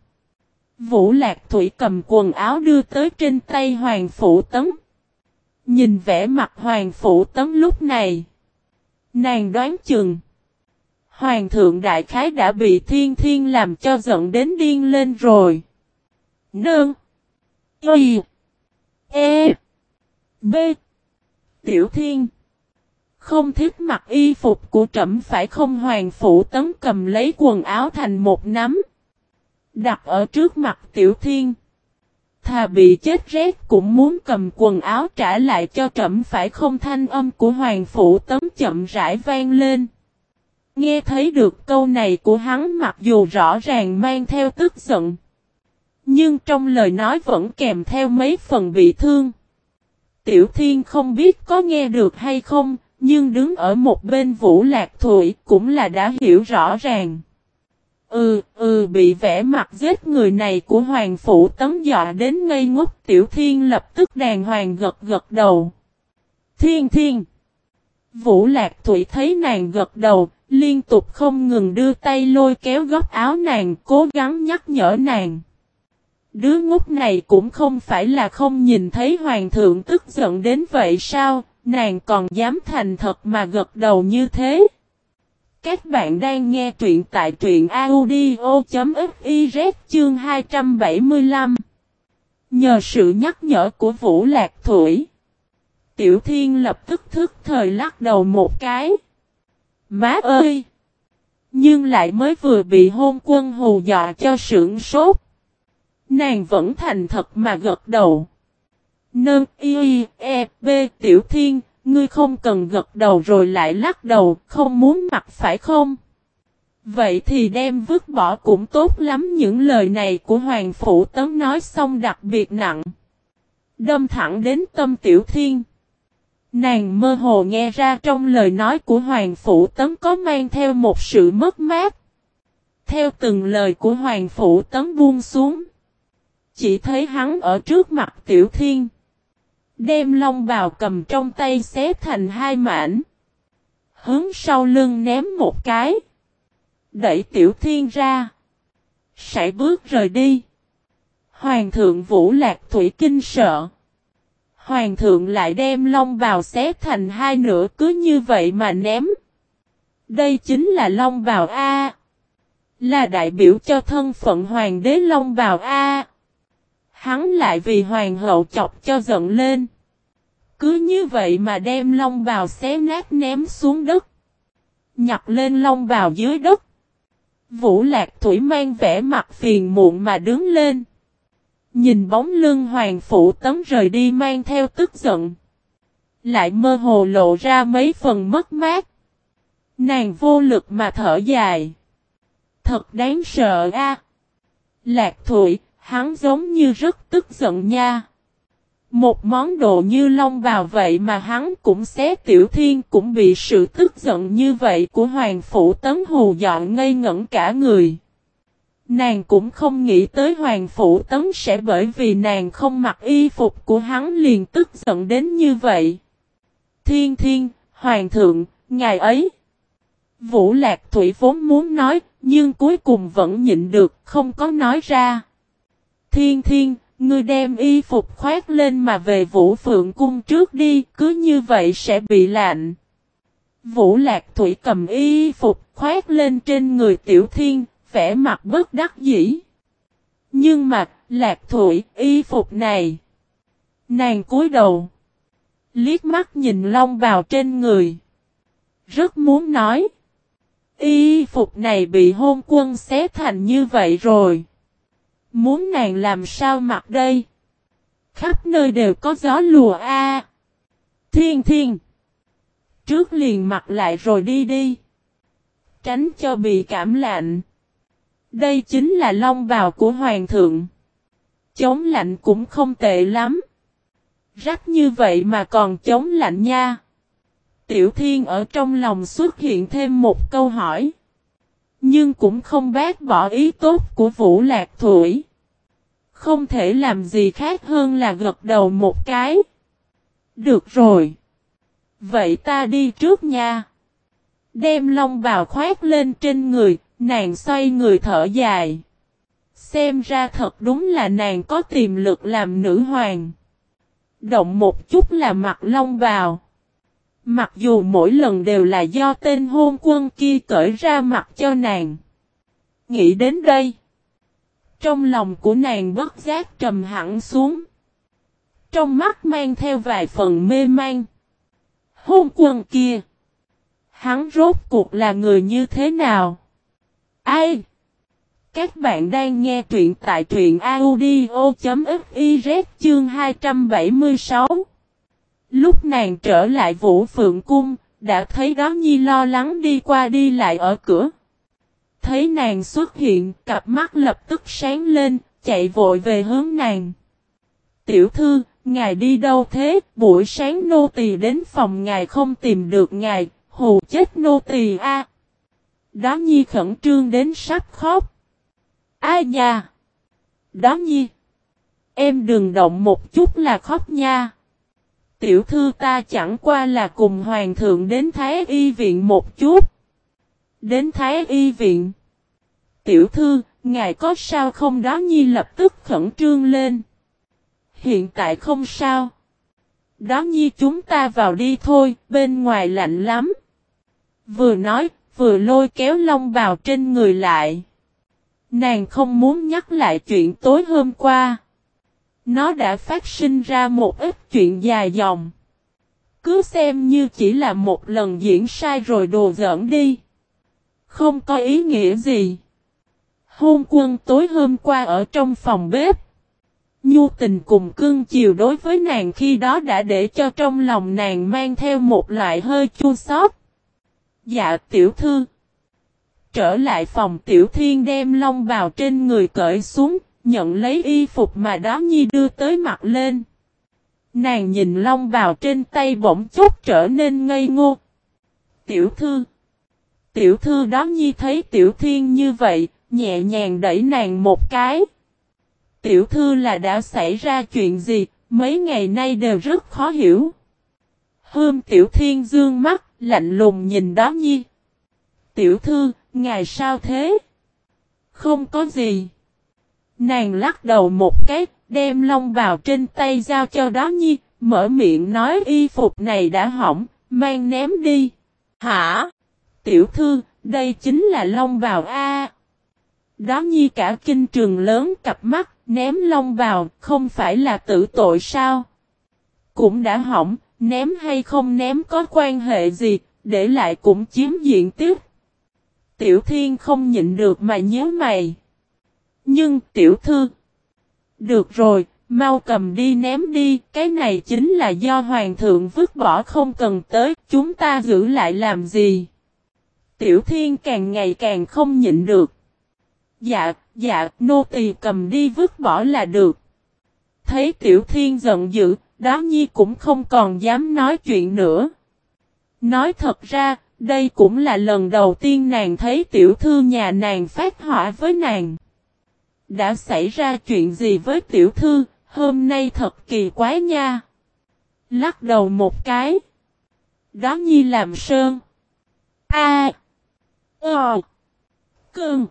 Vũ Lạc Thủy cầm quần áo đưa tới trên tay Hoàng Phủ Tấn. Nhìn vẻ mặt Hoàng Phủ Tấn lúc này. Nàng đoán chừng. Hoàng thượng đại khái đã bị Thiên Thiên làm cho giận đến điên lên rồi. Nương. Y. E. B. Tiểu Thiên. Không thích mặc y phục của trẫm phải không? Hoàng Phủ Tấn cầm lấy quần áo thành một nắm. Đặt ở trước mặt Tiểu Thiên. Thà bị chết rét cũng muốn cầm quần áo trả lại cho trẫm phải không? Thanh âm của Hoàng Phủ Tấn chậm rãi vang lên. Nghe thấy được câu này của hắn mặc dù rõ ràng mang theo tức giận. Nhưng trong lời nói vẫn kèm theo mấy phần bị thương. Tiểu Thiên không biết có nghe được hay không, nhưng đứng ở một bên Vũ Lạc Thủy cũng là đã hiểu rõ ràng. Ừ, ừ bị vẻ mặt giết người này của Hoàng Phủ Tấn dọa đến ngây ngốc. Tiểu Thiên lập tức đàng hoàng gật gật đầu. Thiên Thiên. Vũ Lạc Thủy thấy nàng gật đầu, liên tục không ngừng đưa tay lôi kéo góc áo nàng, cố gắng nhắc nhở nàng. Đứa ngốc này cũng không phải là không nhìn thấy hoàng thượng tức giận đến vậy sao, nàng còn dám thành thật mà gật đầu như thế. Các bạn đang nghe truyện tại truyện audio chấm fiz chương hai trăm bảy mươi lăm. Nhờ sự nhắc nhở của Vũ Lạc Thủy, Tiểu Thiên lập tức thức thời lắc đầu một cái. Má ơi! Nhưng lại mới vừa bị Hôn Quân hù dọa cho sửng sốt. Nàng vẫn thành thật mà gật đầu. Nâng y e b Tiểu Thiên, ngươi không cần gật đầu rồi lại lắc đầu, không muốn mặc phải không? Vậy thì đem vứt bỏ cũng tốt lắm. Những lời này của Hoàng Phủ Tấn nói xong đặc biệt nặng. Đâm thẳng đến tâm Tiểu Thiên. Nàng mơ hồ nghe ra trong lời nói của Hoàng Phủ Tấn có mang theo một sự mất mát. Theo từng lời của Hoàng Phủ Tấn buông xuống. Chỉ thấy hắn ở trước mặt Tiểu Thiên. Đem long bào cầm trong tay xé thành hai mảnh. Hướng sau lưng ném một cái. Đẩy Tiểu Thiên ra. Sải bước rời đi. Hoàng thượng Vũ Lạc Thủy kinh sợ. Hoàng thượng lại đem long bào xé thành hai nửa cứ như vậy mà ném. Đây chính là long bào A. Là đại biểu cho thân phận hoàng đế long bào A. Hắn lại vì hoàng hậu chọc cho giận lên. Cứ như vậy mà đem long bào xé nát ném xuống đất. Nhặt lên long bào dưới đất. Vũ Lạc Thủy mang vẻ mặt phiền muộn mà đứng lên. Nhìn bóng lưng Hoàng Phủ Tấn rời đi mang theo tức giận. Lại mơ hồ lộ ra mấy phần mất mát. Nàng vô lực mà thở dài. Thật đáng sợ a. Lạc Thủy, hắn giống như rất tức giận nha. Một món đồ như long bào vậy mà hắn cũng xé. Tiểu Thiên cũng bị sự tức giận như vậy của Hoàng Phủ Tấn hù dọa ngây ngẩn cả người. Nàng cũng không nghĩ tới Hoàng Phủ Tấn sẽ bởi vì nàng không mặc y phục của hắn liền tức giận đến như vậy. Thiên Thiên, Hoàng thượng, ngài ấy. Vũ Lạc Thủy vốn muốn nói, nhưng cuối cùng vẫn nhịn được, không có nói ra. Thiên Thiên, ngươi đem y phục khoác lên mà về Vũ Phượng Cung trước đi, cứ như vậy sẽ bị lạnh. Vũ Lạc Thủy cầm y phục khoác lên trên người Tiểu Thiên, vẻ mặt bất đắc dĩ. Nhưng mà, Lạc Thủy, y phục này. Nàng cúi đầu. Liếc mắt nhìn long bào trên người. Rất muốn nói. Y phục này bị Hôn Quân xé thành như vậy rồi. Muốn nàng làm sao mặc đây? Khắp nơi đều có gió lùa a. Thiên Thiên. Trước liền mặc lại rồi đi đi. Tránh cho bị cảm lạnh. Đây chính là long bào của hoàng thượng. Chống lạnh cũng không tệ lắm. Rách như vậy mà còn chống lạnh nha. Tiểu Thiên ở trong lòng xuất hiện thêm một câu hỏi. Nhưng cũng không bác bỏ ý tốt của Vũ Lạc Thủy. Không thể làm gì khác hơn là gật đầu một cái. Được rồi. Vậy ta đi trước nha. Đem long bào khoác lên trên người, nàng xoay người thở dài. Xem ra thật đúng là nàng có tiềm lực làm nữ hoàng. Động một chút là mặc long bào. Mặc dù mỗi lần đều là do tên hôn quân kia cởi ra mặt cho nàng. Nghĩ đến đây. Trong lòng của nàng bất giác trầm hẳn xuống. Trong mắt mang theo vài phần mê man. Hôn quân kia. Hắn rốt cuộc là người như thế nào? Ai? Các bạn đang nghe truyện tại truyện audio.fiz chương hai trăm bảy mươi sáu. Lúc nàng trở lại Vũ Phượng Cung, đã thấy Đó Nhi lo lắng đi qua đi lại ở cửa. Thấy nàng xuất hiện, cặp mắt lập tức sáng lên, chạy vội về hướng nàng. Tiểu thư, ngài đi đâu thế? Buổi sáng nô tỳ đến phòng ngài không tìm được ngài, hù chết nô tỳ a. À. Đó Nhi khẩn trương đến sắp khóc. Ai nha? Đó Nhi. Em đừng động một chút là khóc nha. Tiểu thư ta chẳng qua là cùng hoàng thượng đến Thái Y viện một chút. Đến Thái Y viện. Tiểu thư, ngài có sao không? Đó Nhi lập tức khẩn trương lên. Hiện tại không sao. Đó Nhi chúng ta vào đi thôi, bên ngoài lạnh lắm. Vừa nói, vừa lôi kéo long bào trên người lại. Nàng không muốn nhắc lại chuyện tối hôm qua. Nó đã phát sinh ra một ít chuyện dài dòng. Cứ xem như chỉ là một lần diễn sai rồi đùa giỡn đi. Không có ý nghĩa gì. Hôn quân tối hôm qua ở trong phòng bếp. Nhu tình cùng cưng chiều đối với nàng khi đó đã để cho trong lòng nàng mang theo một loại hơi chua xót. Dạ tiểu thư. Trở lại phòng Tiểu Thiên đem long bào trên người cởi xuống, nhận lấy y phục mà Đó Nhi đưa tới mặc lên. Nàng nhìn long bào trên tay bỗng chốc trở nên ngây ngô. Tiểu thư. Tiểu thư Đó Nhi thấy Tiểu Thiên như vậy, nhẹ nhàng đẩy nàng một cái. Tiểu thư là đã xảy ra chuyện gì, mấy ngày nay đều rất khó hiểu. Hương Tiểu Thiên dương mắt, lạnh lùng nhìn Đó Nhi. Tiểu thư, ngài sao thế? Không có gì. Nàng lắc đầu một cái, đem long bào trên tay giao cho Đó Nhi, mở miệng nói y phục này đã hỏng, mang ném đi. Hả? Tiểu thư, đây chính là long bào a. Đó Nhi cả kinh trường lớn cặp mắt, ném long bào, không phải là tử tội sao? Cũng đã hỏng, ném hay không ném có quan hệ gì, để lại cũng chiếm diện tích. Tiểu Thiên không nhịn được mà nhớ mày. Nhưng tiểu thư. Được rồi, mau cầm đi ném đi, cái này chính là do hoàng thượng vứt bỏ không cần tới, chúng ta giữ lại làm gì? Tiểu Thiên càng ngày càng không nhịn được. Dạ, dạ, nô tỳ cầm đi vứt bỏ là được. Thấy Tiểu Thiên giận dữ, Đó Nhi cũng không còn dám nói chuyện nữa. Nói thật ra, đây cũng là lần đầu tiên nàng thấy tiểu thư nhà nàng phát hỏa với nàng. Đã xảy ra chuyện gì với tiểu thư, hôm nay thật kỳ quái nha. Lắc đầu một cái. Đó Nhi làm sơn. A. Ờ. Cơn.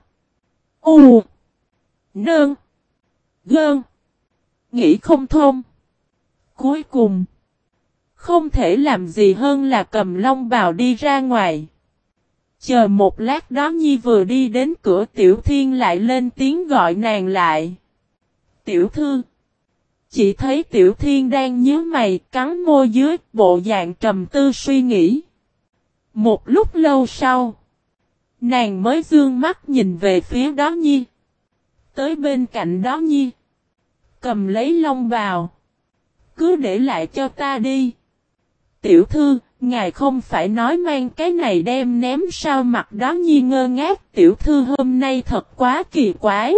U. Nơn. Gơn. Nghĩ không thông. Cuối cùng. Không thể làm gì hơn là cầm long bào đi ra ngoài. Chờ một lát Đó Nhi vừa đi đến cửa Tiểu Thiên lại lên tiếng gọi nàng lại. Tiểu thư. Chỉ thấy Tiểu Thiên đang nhíu mày cắn môi dưới bộ dạng trầm tư suy nghĩ. Một lúc lâu sau. Nàng mới dương mắt nhìn về phía Đó Nhi. Tới bên cạnh Đó Nhi. Cầm lấy long bào. Cứ để lại cho ta đi. Tiểu thư, ngài không phải nói mang cái này đem ném sao mặt đó nhi ngơ ngác. Tiểu thư hôm nay thật quá kỳ quái.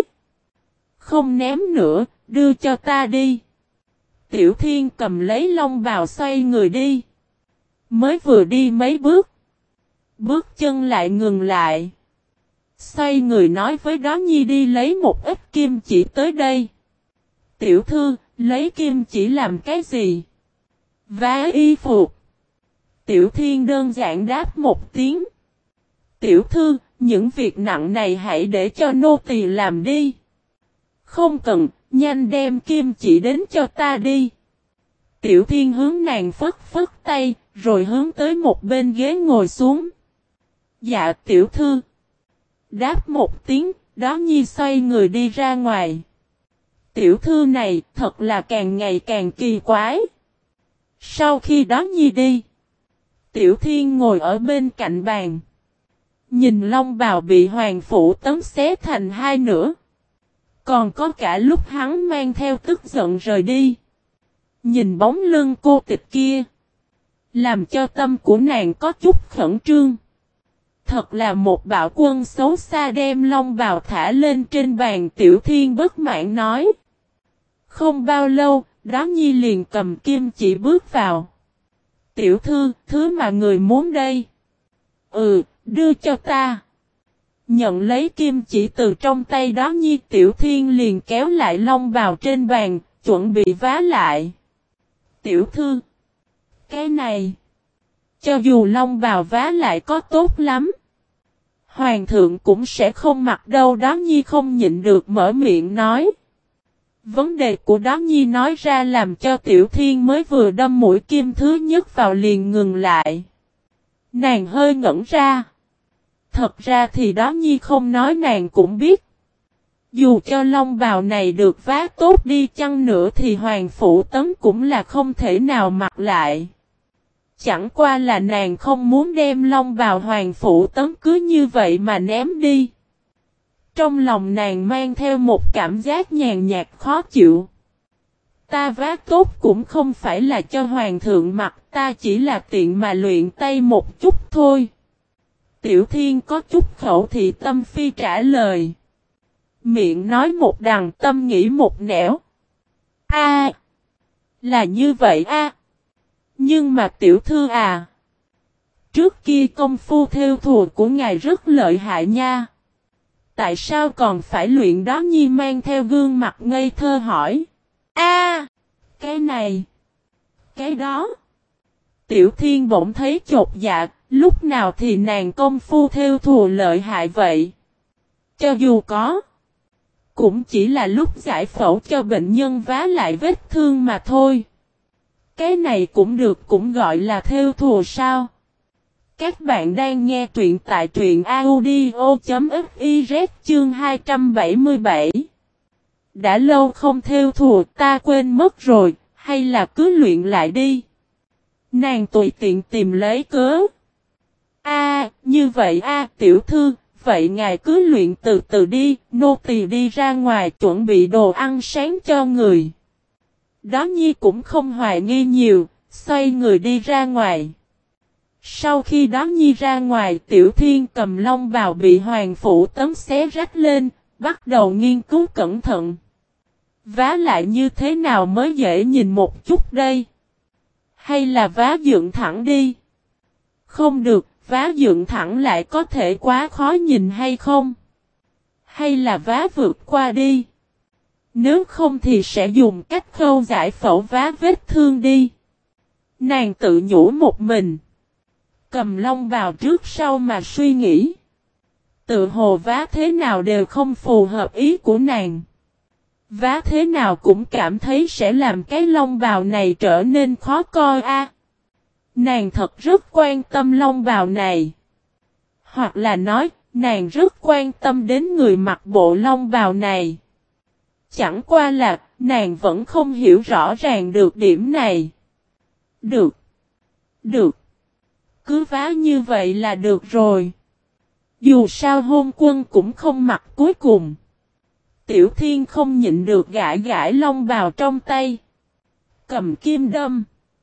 Không ném nữa, đưa cho ta đi. Tiểu Thiên cầm lấy long bào xoay người đi. Mới vừa đi mấy bước. Bước chân lại ngừng lại. Xoay người nói với đó nhi đi lấy một ít kim chỉ tới đây. Tiểu thư, lấy kim chỉ làm cái gì? Vá y phục. Tiểu Thiên đơn giản đáp một tiếng. Tiểu thư, những việc nặng này hãy để cho nô tỳ làm đi. Không cần, nhanh đem kim chỉ đến cho ta đi. Tiểu Thiên hướng nàng phất phất tay, rồi hướng tới một bên ghế ngồi xuống. Dạ tiểu thư. Đáp một tiếng, đó nhi xoay người đi ra ngoài. Tiểu thư này thật là càng ngày càng kỳ quái. Sau khi đó nhi đi, Tiểu Thiên ngồi ở bên cạnh bàn. Nhìn long bào bị hoàng phủ tấm xé thành hai nửa. Còn có cả lúc hắn mang theo tức giận rời đi. Nhìn bóng lưng cô tịch kia. Làm cho tâm của nàng có chút khẩn trương. Thật là một bạo quân xấu xa đem long bào thả lên trên bàn. Tiểu Thiên bất mãn nói. Không bao lâu, đó nhi liền cầm kim chỉ bước vào. Tiểu thư, thứ mà người muốn đây. Ừ, đưa cho ta. Nhận lấy kim chỉ từ trong tay đó nhi, Tiểu Thiên liền kéo lại long bào trên bàn, chuẩn bị vá lại. Tiểu thư. Cái này. Cho dù long bào vá lại có tốt lắm. Hoàng thượng cũng sẽ không mặc đâu. Đó nhi không nhịn được mở miệng nói. Vấn đề của đó nhi nói ra làm cho Tiểu Thiên mới vừa đâm mũi kim thứ nhất vào liền ngừng lại. Nàng hơi ngẩn ra. Thật ra thì đó nhi không nói nàng cũng biết. Dù cho long bào này được vá tốt đi chăng nữa thì hoàng phủ tấm cũng là không thể nào mặc lại. Chẳng qua là nàng không muốn đem long bào hoàng phủ tấm cứ như vậy mà ném đi. Trong lòng nàng mang theo một cảm giác nhàn nhạt khó chịu. Ta vá tốt cũng không phải là cho hoàng thượng mặc, ta chỉ là tiện mà luyện tay một chút thôi. Tiểu Thiên có chút khẩu thị tâm phi trả lời. Miệng nói một đằng tâm nghĩ một nẻo. A, là như vậy a. Nhưng mà tiểu thư à. Trước kia công phu theo thùa của ngài rất lợi hại nha. Tại sao còn phải luyện đó nhi mang theo gương mặt ngây thơ hỏi. A, cái này. Cái đó. Tiểu Thiên bỗng thấy chột dạ. Lúc nào thì nàng công phu theo thùa lợi hại vậy? Cho dù có. Cũng chỉ là lúc giải phẫu cho bệnh nhân vá lại vết thương mà thôi. Cái này cũng được cũng gọi là theo thùa sao? Các bạn đang nghe truyện tại truyện audio.fiz chương hai trăm bảy mươi bảy. Đã lâu không theo thùa ta quên mất rồi, hay là cứ luyện lại đi. Nàng tùy tiện tìm lấy cớ. A, như vậy a, tiểu thư, vậy ngài cứ luyện từ từ đi, nô tỳ đi ra ngoài chuẩn bị đồ ăn sáng cho người. Đó nhi cũng không hoài nghi nhiều, xoay người đi ra ngoài. Sau khi đó nhi ra ngoài, Tiểu Thiên cầm long bào bị hoàng phủ tấm xé rách lên, bắt đầu nghiên cứu cẩn thận. Vá lại như thế nào mới dễ nhìn một chút đây? Hay là vá dựng thẳng đi? Không được, vá dựng thẳng lại có thể quá khó nhìn hay không? Hay là vá vượt qua đi? Nếu không thì sẽ dùng cách khâu giải phẫu vá vết thương đi. Nàng tự nhủ một mình. Cầm long bào trước sau mà suy nghĩ. Tự hồ vá thế nào đều không phù hợp ý của nàng. Vá thế nào cũng cảm thấy sẽ làm cái long bào này trở nên khó coi a. Nàng thật rất quan tâm long bào này. Hoặc là nói, nàng rất quan tâm đến người mặc bộ long bào này. Chẳng qua là, nàng vẫn không hiểu rõ ràng được điểm này. Được. Được. Cứ vá như vậy là được rồi. Dù sao hôn quân cũng không mặc cuối cùng. Tiểu Thiên không nhịn được gãi gãi long bào trong tay. Cầm kim đâm.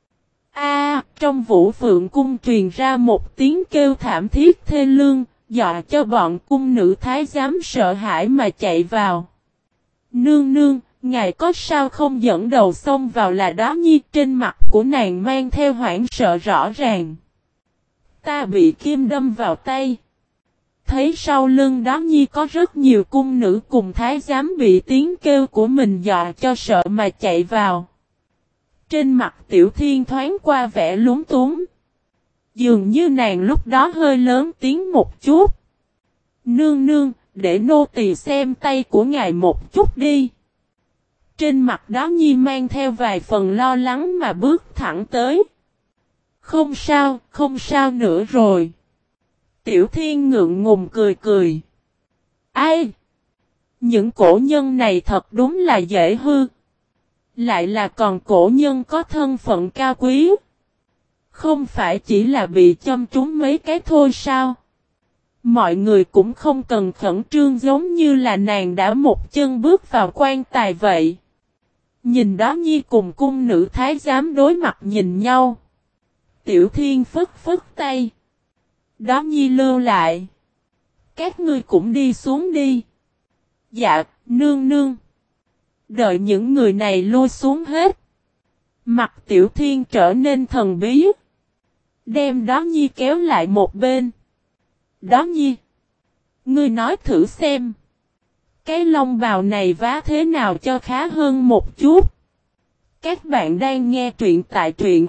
A, trong Vũ Phượng cung truyền ra một tiếng kêu thảm thiết thê lương, dọa cho bọn cung nữ thái giám sợ hãi mà chạy vào. Nương nương, ngài có sao không? Dẫn đầu xông vào là Đó Nhi, trên mặt của nàng mang theo hoảng sợ rõ ràng. Ta bị kim đâm vào tay. Thấy sau lưng Đó Nhi có rất nhiều cung nữ cùng thái giám bị tiếng kêu của mình dọa cho sợ mà chạy vào. Trên mặt Tiểu Thiên thoáng qua vẻ lúng túng. Dường như nàng lúc đó hơi lớn tiếng một chút. Nương nương, để nô tỳ xem tay của ngài một chút đi. Trên mặt Đó Nhi mang theo vài phần lo lắng mà bước thẳng tới. Không sao, không sao nữa rồi. Tiểu Thiên ngượng ngùng cười cười. Ai? Những cổ nhân này thật đúng là dễ hư. Lại là còn cổ nhân có thân phận cao quý. Không phải chỉ là bị châm trúng mấy cái thôi sao? Mọi người cũng không cần khẩn trương giống như là nàng đã một chân bước vào quan tài vậy. Nhìn Đó Nhi cùng cung nữ thái giám đối mặt nhìn nhau. Tiểu Thiên phất phất tay. Đó Nhi lưu lại. Các ngươi cũng đi xuống đi. Dạ, nương nương. Đợi những người này lui xuống hết. Mặt Tiểu Thiên trở nên thần bí. Đem Đó Nhi kéo lại một bên. Đó Nhi. Ngươi nói thử xem. Cái lông bào này vá thế nào cho khá hơn một chút. Các bạn đang nghe truyện tại truyện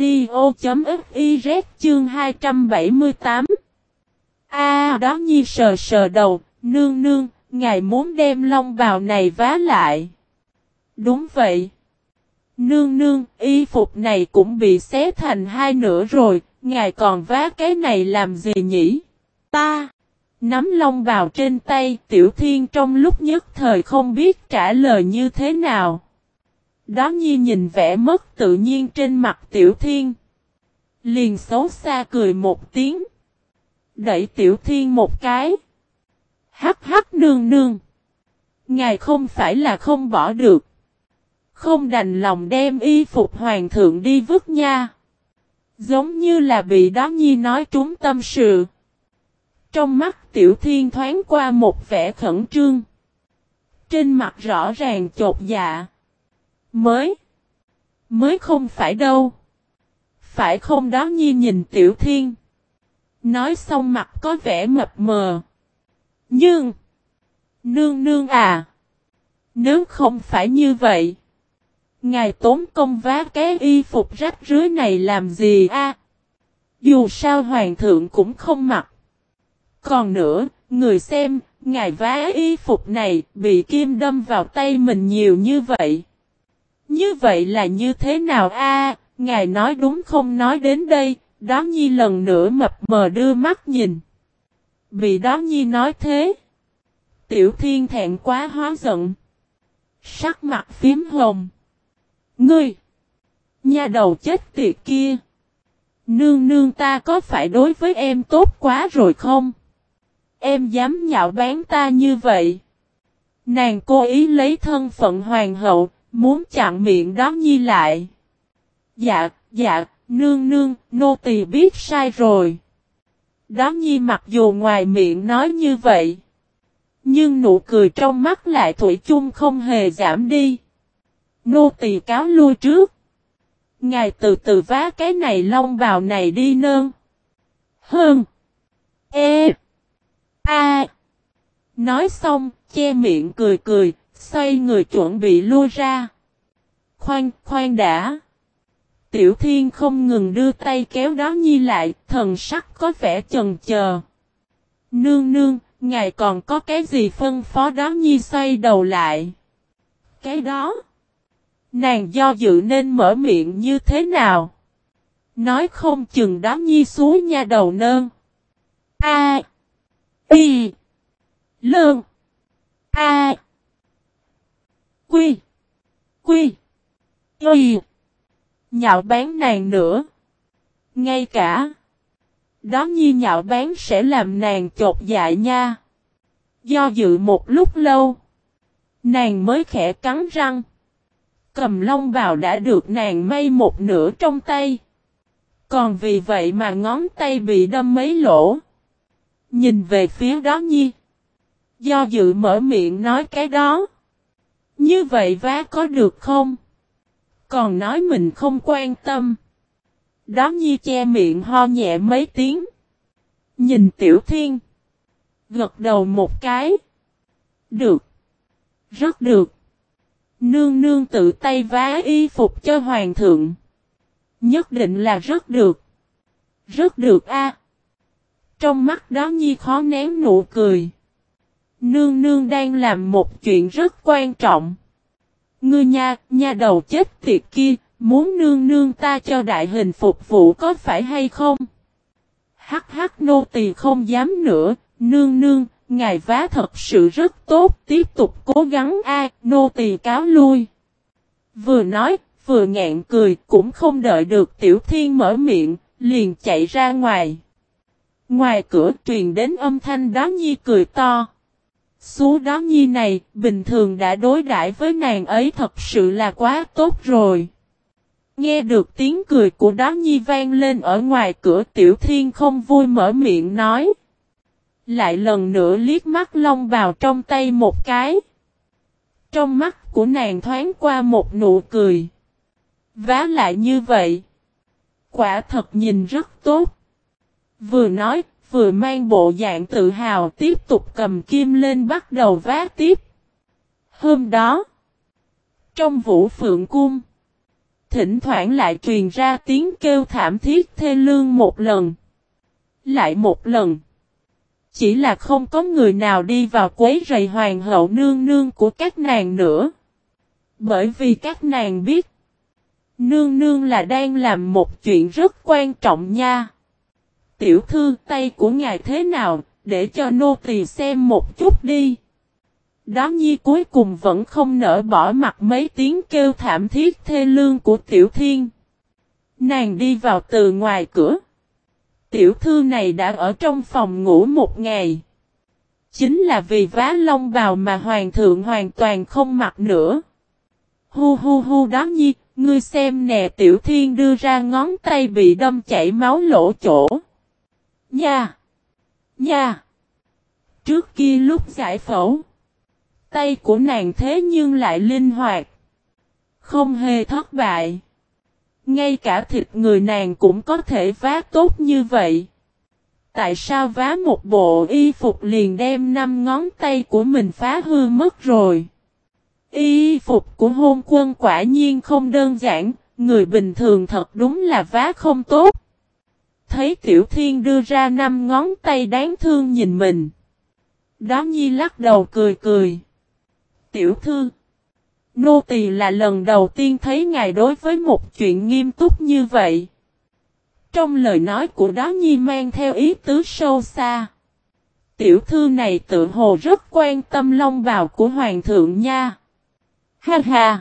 audio.fiz chương hai trăm bảy mươi tám. A à, Đó Nhi sờ sờ đầu. Nương nương, ngài muốn đem lông bào này vá lại. Đúng vậy. Nương nương, y phục này cũng bị xé thành hai nửa rồi, ngài còn vá cái này làm gì nhỉ? Ta, nắm lông bào trên tay, Tiểu Thiên trong lúc nhất thời không biết trả lời như thế nào. Đó Nhi nhìn vẻ mất tự nhiên trên mặt Tiểu Thiên. Liền xấu xa cười một tiếng. Đẩy Tiểu Thiên một cái. Hắc hắc nương nương. Ngài không phải là không bỏ được. Không đành lòng đem y phục hoàng thượng đi vứt nha. Giống như là bị Đó Nhi nói trúng tâm sự. Trong mắt Tiểu Thiên thoáng qua một vẻ khẩn trương. Trên mặt rõ ràng chột dạ. Mới. Mới không phải đâu. Phải không? Đó Nhi nhìn Tiểu Thiên. Nói xong mặt có vẻ mập mờ. Nhưng. Nương nương à. Nếu không phải như vậy. Ngài tốn công vá cái y phục rách rưới này làm gì a? À, dù sao hoàng thượng cũng không mặc. Còn nữa, người xem, ngài vá y phục này bị kim đâm vào tay mình nhiều như vậy. Như vậy là như thế nào a? À, ngài nói đúng không? Nói đến đây, Đó Nhi lần nữa mập mờ đưa mắt nhìn. Bị Đó Nhi nói thế. Tiểu Thiên thẹn quá hóa giận. Sắc mặt phím hồng. Ngươi! Nha đầu chết tiệt kia! Nương nương ta có phải đối với em tốt quá rồi không? Em dám nhạo báng ta như vậy. Nàng cố ý lấy thân phận hoàng hậu, muốn chặn miệng Đó Nhi lại. Dạ, dạ, nương nương, nô tỳ biết sai rồi. Đó Nhi mặc dù ngoài miệng nói như vậy. Nhưng nụ cười trong mắt lại thủy chung không hề giảm đi. Nô tỳ cáo lui trước. Ngài từ từ vá cái này lông bào này đi nơn. Hơn. E. A. Nói xong, che miệng cười cười, xoay người chuẩn bị lui ra. Khoan, khoan đã. Tiểu Thiên không ngừng đưa tay kéo Đó Nhi lại, thần sắc có vẻ chần chờ. Nương nương, ngài còn có cái gì phân phó? Đó Nhi xoay đầu lại. Cái đó. Nàng do dự nên mở miệng như thế nào? Nói không chừng Đó Nhi suối nha đầu nơn. A. Y. Lơn. A. Quy. Quy. Y. Nhạo báng nàng nữa. Ngay cả. Đó Nhi nhạo báng sẽ làm nàng chột dạ nha. Do dự một lúc lâu. Nàng mới khẽ cắn răng. Cầm lông bào đã được nàng may một nửa trong tay. Còn vì vậy mà ngón tay bị đâm mấy lỗ. Nhìn về phía đó Nhi. Do dự mở miệng nói cái đó. Như vậy vá có được không? Còn nói mình không quan tâm. Đó Nhi che miệng ho nhẹ mấy tiếng. Nhìn Tiểu Thiên. Gật đầu một cái. Được. Rất được. Nương nương tự tay vá y phục cho hoàng thượng. Nhất định là rất được. Rất được a. Trong mắt đó Nhi khó nén nụ cười. Nương nương đang làm một chuyện rất quan trọng. Ngươi nha, nha đầu chết tiệt kia, muốn nương nương ta cho đại hình phục vụ có phải hay không? Hắc hắc nô tỳ không dám nữa, nương nương, ngài vá thật sự rất tốt, tiếp tục cố gắng a, nô tỳ cáo lui. Vừa nói, vừa ngẹn cười, cũng không đợi được Tiểu Thiên mở miệng, liền chạy ra ngoài. Ngoài cửa truyền đến âm thanh đó Nhi cười to. Số đó Nhi này, bình thường đã đối đãi với nàng ấy thật sự là quá tốt rồi. Nghe được tiếng cười của đó Nhi vang lên ở ngoài cửa, Tiểu Thiên không vui mở miệng nói. Lại lần nữa liếc mắt Long Bào trong tay một cái. Trong mắt của nàng thoáng qua một nụ cười. Vá lại như vậy. Quả thật nhìn rất tốt. Vừa nói, vừa mang bộ dạng tự hào tiếp tục cầm kim lên bắt đầu vá tiếp. Hôm đó, trong Vũ Phượng Cung, thỉnh thoảng lại truyền ra tiếng kêu thảm thiết thê lương một lần. Lại một lần. Chỉ là không có người nào đi vào quấy rầy hoàng hậu nương nương của các nàng nữa. Bởi vì các nàng biết, nương nương là đang làm một chuyện rất quan trọng nha. Tiểu thư, tay của ngài thế nào, để cho nô tỳ xem một chút đi. Đó Nhi cuối cùng vẫn không nỡ bỏ mặt mấy tiếng kêu thảm thiết thê lương của Tiểu Thiên. Nàng đi vào từ ngoài cửa. Tiểu thư này đã ở trong phòng ngủ một ngày. Chính là vì vá Long Bào mà hoàng thượng hoàn toàn không mặc nữa. Hu hu hu Đó Nhi, ngươi xem nè, Tiểu Thiên đưa ra ngón tay bị đâm chảy máu lỗ chỗ. Nha! Nha! Trước kia lúc giải phẫu, tay của nàng thế nhưng lại linh hoạt. Không hề thất bại. Ngay cả thịt người nàng cũng có thể vá tốt như vậy. Tại sao vá một bộ y phục liền đem năm ngón tay của mình phá hư mất rồi? Y phục của hôn quân quả nhiên không đơn giản, người bình thường thật đúng là vá không tốt. Thấy Tiểu Thiên đưa ra năm ngón tay đáng thương nhìn mình. Đó Nhi lắc đầu cười cười. Tiểu thư, nô tỳ là lần đầu tiên thấy ngài đối với một chuyện nghiêm túc như vậy. Trong lời nói của Đó Nhi mang theo ý tứ sâu xa. Tiểu thư này tự hồ rất quan tâm Long Bào của hoàng thượng nha. Ha ha!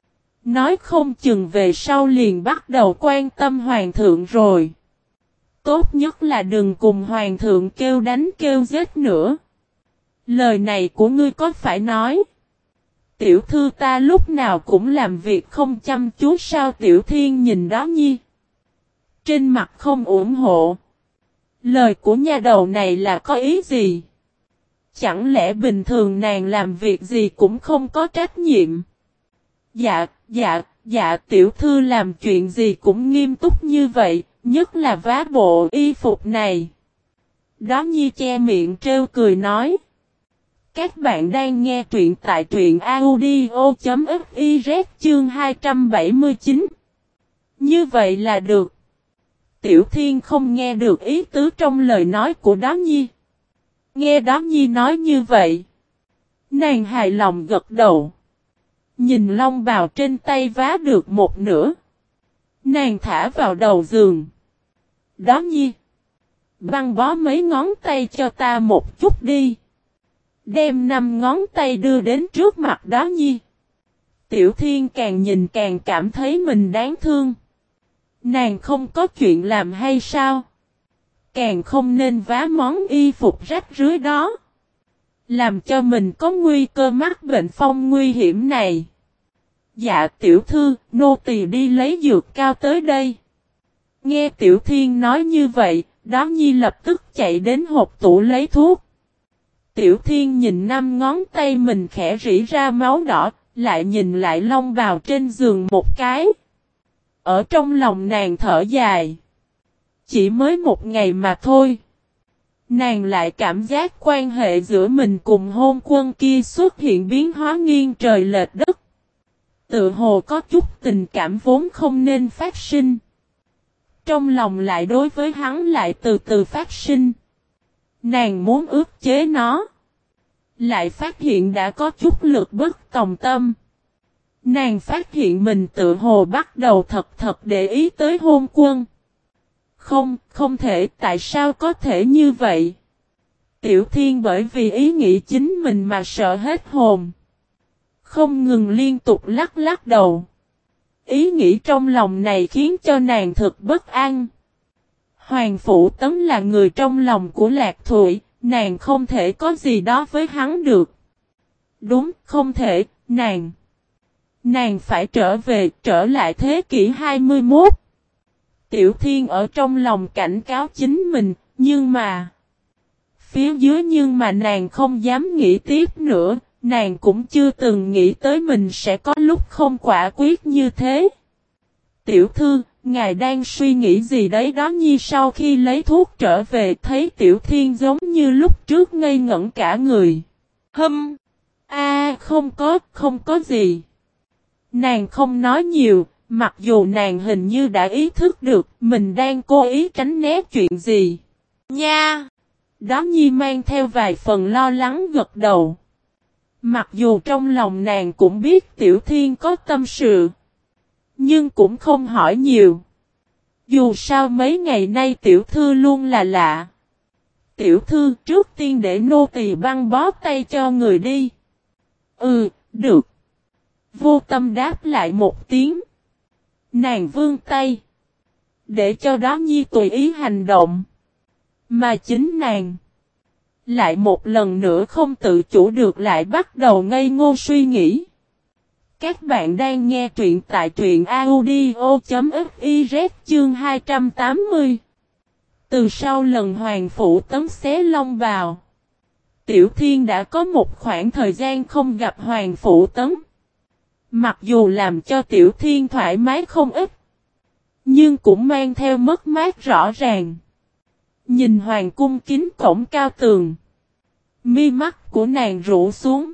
Nói không chừng về sau liền bắt đầu quan tâm hoàng thượng rồi. Tốt nhất là đừng cùng hoàng thượng kêu đánh kêu giết nữa. Lời này của ngươi có phải nói? Tiểu thư ta lúc nào cũng làm việc không chăm chú sao? Tiểu Thiên nhìn Đó Nhi. Trên mặt không ủng hộ. Lời của nha đầu này là có ý gì? Chẳng lẽ bình thường nàng làm việc gì cũng không có trách nhiệm? Dạ, dạ, dạ tiểu thư làm chuyện gì cũng nghiêm túc như vậy, nhất là vá bộ y phục này. Đó Nhi che miệng trêu cười nói. Các bạn đang nghe truyện tại truyện audio chấm fiz chương hai trăm bảy mươi chín. Như vậy là được. Tiểu Thiên không nghe được ý tứ trong lời nói của Đó Nhi. Nghe Đó Nhi nói như vậy, nàng hài lòng gật đầu. Nhìn Long Bào trên tay vá được một nửa, nàng thả vào đầu giường. Đó Nhi, băng bó mấy ngón tay cho ta một chút đi. Đem năm ngón tay đưa đến trước mặt Đó Nhi. Tiểu Thiên càng nhìn càng cảm thấy mình đáng thương. Nàng không có chuyện làm hay sao? Càng không nên vá món y phục rách rưới đó. Làm cho mình có nguy cơ mắc bệnh phong nguy hiểm này. Dạ tiểu thư, nô tỳ đi lấy dược cao tới đây. Nghe Tiểu Thiên nói như vậy, Đó Nhi lập tức chạy đến hộp tủ lấy thuốc. Tiểu Thiên nhìn năm ngón tay mình khẽ rỉ ra máu đỏ, lại nhìn lại lông bào trên giường một cái. Ở trong lòng nàng thở dài. Chỉ mới một ngày mà thôi. Nàng lại cảm giác quan hệ giữa mình cùng hôn quân kia xuất hiện biến hóa nghiêng trời lệch đất. Tự hồ có chút tình cảm vốn không nên phát sinh. Trong lòng lại đối với hắn lại từ từ phát sinh. Nàng muốn ức chế nó. Lại phát hiện đã có chút lực bất tòng tâm. Nàng phát hiện mình tự hồ bắt đầu thật thật để ý tới hôn quân. Không, không thể, tại sao có thể như vậy? Tiểu Thiên bởi vì ý nghĩ chính mình mà sợ hết hồn. Không ngừng liên tục lắc lắc đầu. Ý nghĩ trong lòng này khiến cho nàng thực bất an. Hoàng Phủ Tấn là người trong lòng của Lạc Thụy, nàng không thể có gì đó với hắn được. Đúng, không thể, nàng. Nàng phải trở về, trở lại thế kỷ hai mươi mốt. Tiểu Thiên ở trong lòng cảnh cáo chính mình, nhưng mà... Phía dưới nhưng mà nàng không dám nghĩ tiếp nữa, nàng cũng chưa từng nghĩ tới mình sẽ có lúc không quả quyết như thế. Tiểu thư, ngài đang suy nghĩ gì đấy? Đó Nhi sau khi lấy thuốc trở về thấy Tiểu Thiên giống như lúc trước ngây ngẩn cả người. Hâm! A không có, không có gì. Nàng không nói nhiều, mặc dù nàng hình như đã ý thức được mình đang cố ý tránh né chuyện gì. Nha! Đó Nhi mang theo vài phần lo lắng gật đầu. Mặc dù trong lòng nàng cũng biết Tiểu Thiên có tâm sự. Nhưng cũng không hỏi nhiều. Dù sao mấy ngày nay tiểu thư luôn là lạ. Tiểu thư trước tiên để nô tỳ băng bó tay cho người đi. Ừ, được. Vô Tâm đáp lại một tiếng. Nàng vươn tay. Để cho Đó Nhi tùy ý hành động. Mà chính nàng. Lại một lần nữa không tự chủ được lại bắt đầu ngây ngô suy nghĩ. Các bạn đang nghe truyện tại truyện audio.fiz chương hai trăm tám mươi. Từ sau lần Hoàng Phủ Tấn xé lông vào, Tiểu Thiên đã có một khoảng thời gian không gặp Hoàng Phủ Tấn. Mặc dù làm cho Tiểu Thiên thoải mái không ít, nhưng cũng mang theo mất mát rõ ràng. Nhìn Hoàng cung kính cổng cao tường, mi mắt của nàng rũ xuống.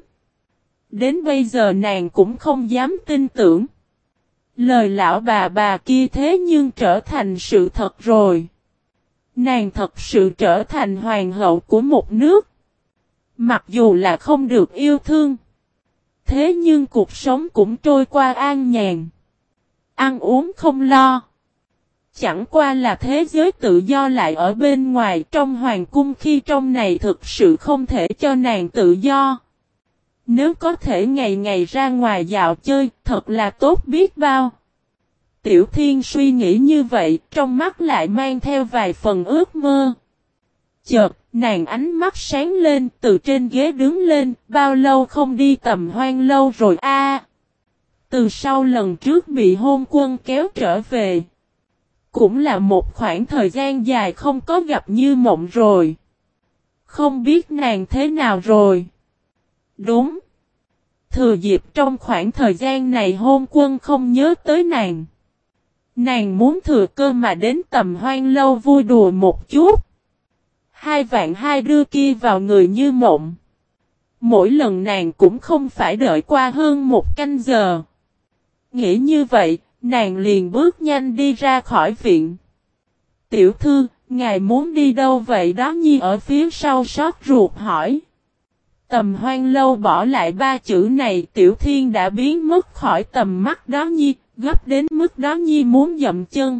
Đến bây giờ nàng cũng không dám tin tưởng. Lời lão bà bà kia thế nhưng trở thành sự thật rồi. Nàng thật sự trở thành hoàng hậu của một nước. Mặc dù là không được yêu thương. Thế nhưng cuộc sống cũng trôi qua an nhàn. Ăn uống không lo. Chẳng qua là thế giới tự do lại ở bên ngoài trong hoàng cung khi trong này thực sự không thể cho nàng tự do. Nếu có thể ngày ngày ra ngoài dạo chơi, thật là tốt biết bao. Tiểu Thiên suy nghĩ như vậy, trong mắt lại mang theo vài phần ước mơ. Chợt, nàng ánh mắt sáng lên, từ trên ghế đứng lên, bao lâu không đi Tầm Hoan lâu rồi a? À, từ sau lần trước bị hôn quân kéo trở về. Cũng là một khoảng thời gian dài không có gặp Như Mộng rồi. Không biết nàng thế nào rồi. Đúng. Thừa dịp trong khoảng thời gian này hôn quân không nhớ tới nàng. Nàng muốn thừa cơ mà đến Tầm Hoan lâu vui đùa một chút. Hai vạn hai đưa kia vào người Như Mộng. Mỗi lần nàng cũng không phải đợi qua hơn một canh giờ. Nghĩ như vậy, nàng liền bước nhanh đi ra khỏi viện. Tiểu thư, ngài muốn đi đâu vậy? Đó Nhi ở phía sau xót ruột hỏi. Tầm Hoan lâu bỏ lại ba chữ này, Tiểu Thiên đã biến mất khỏi tầm mắt Đó Nhi, gấp đến mức Đó Nhi muốn dậm chân.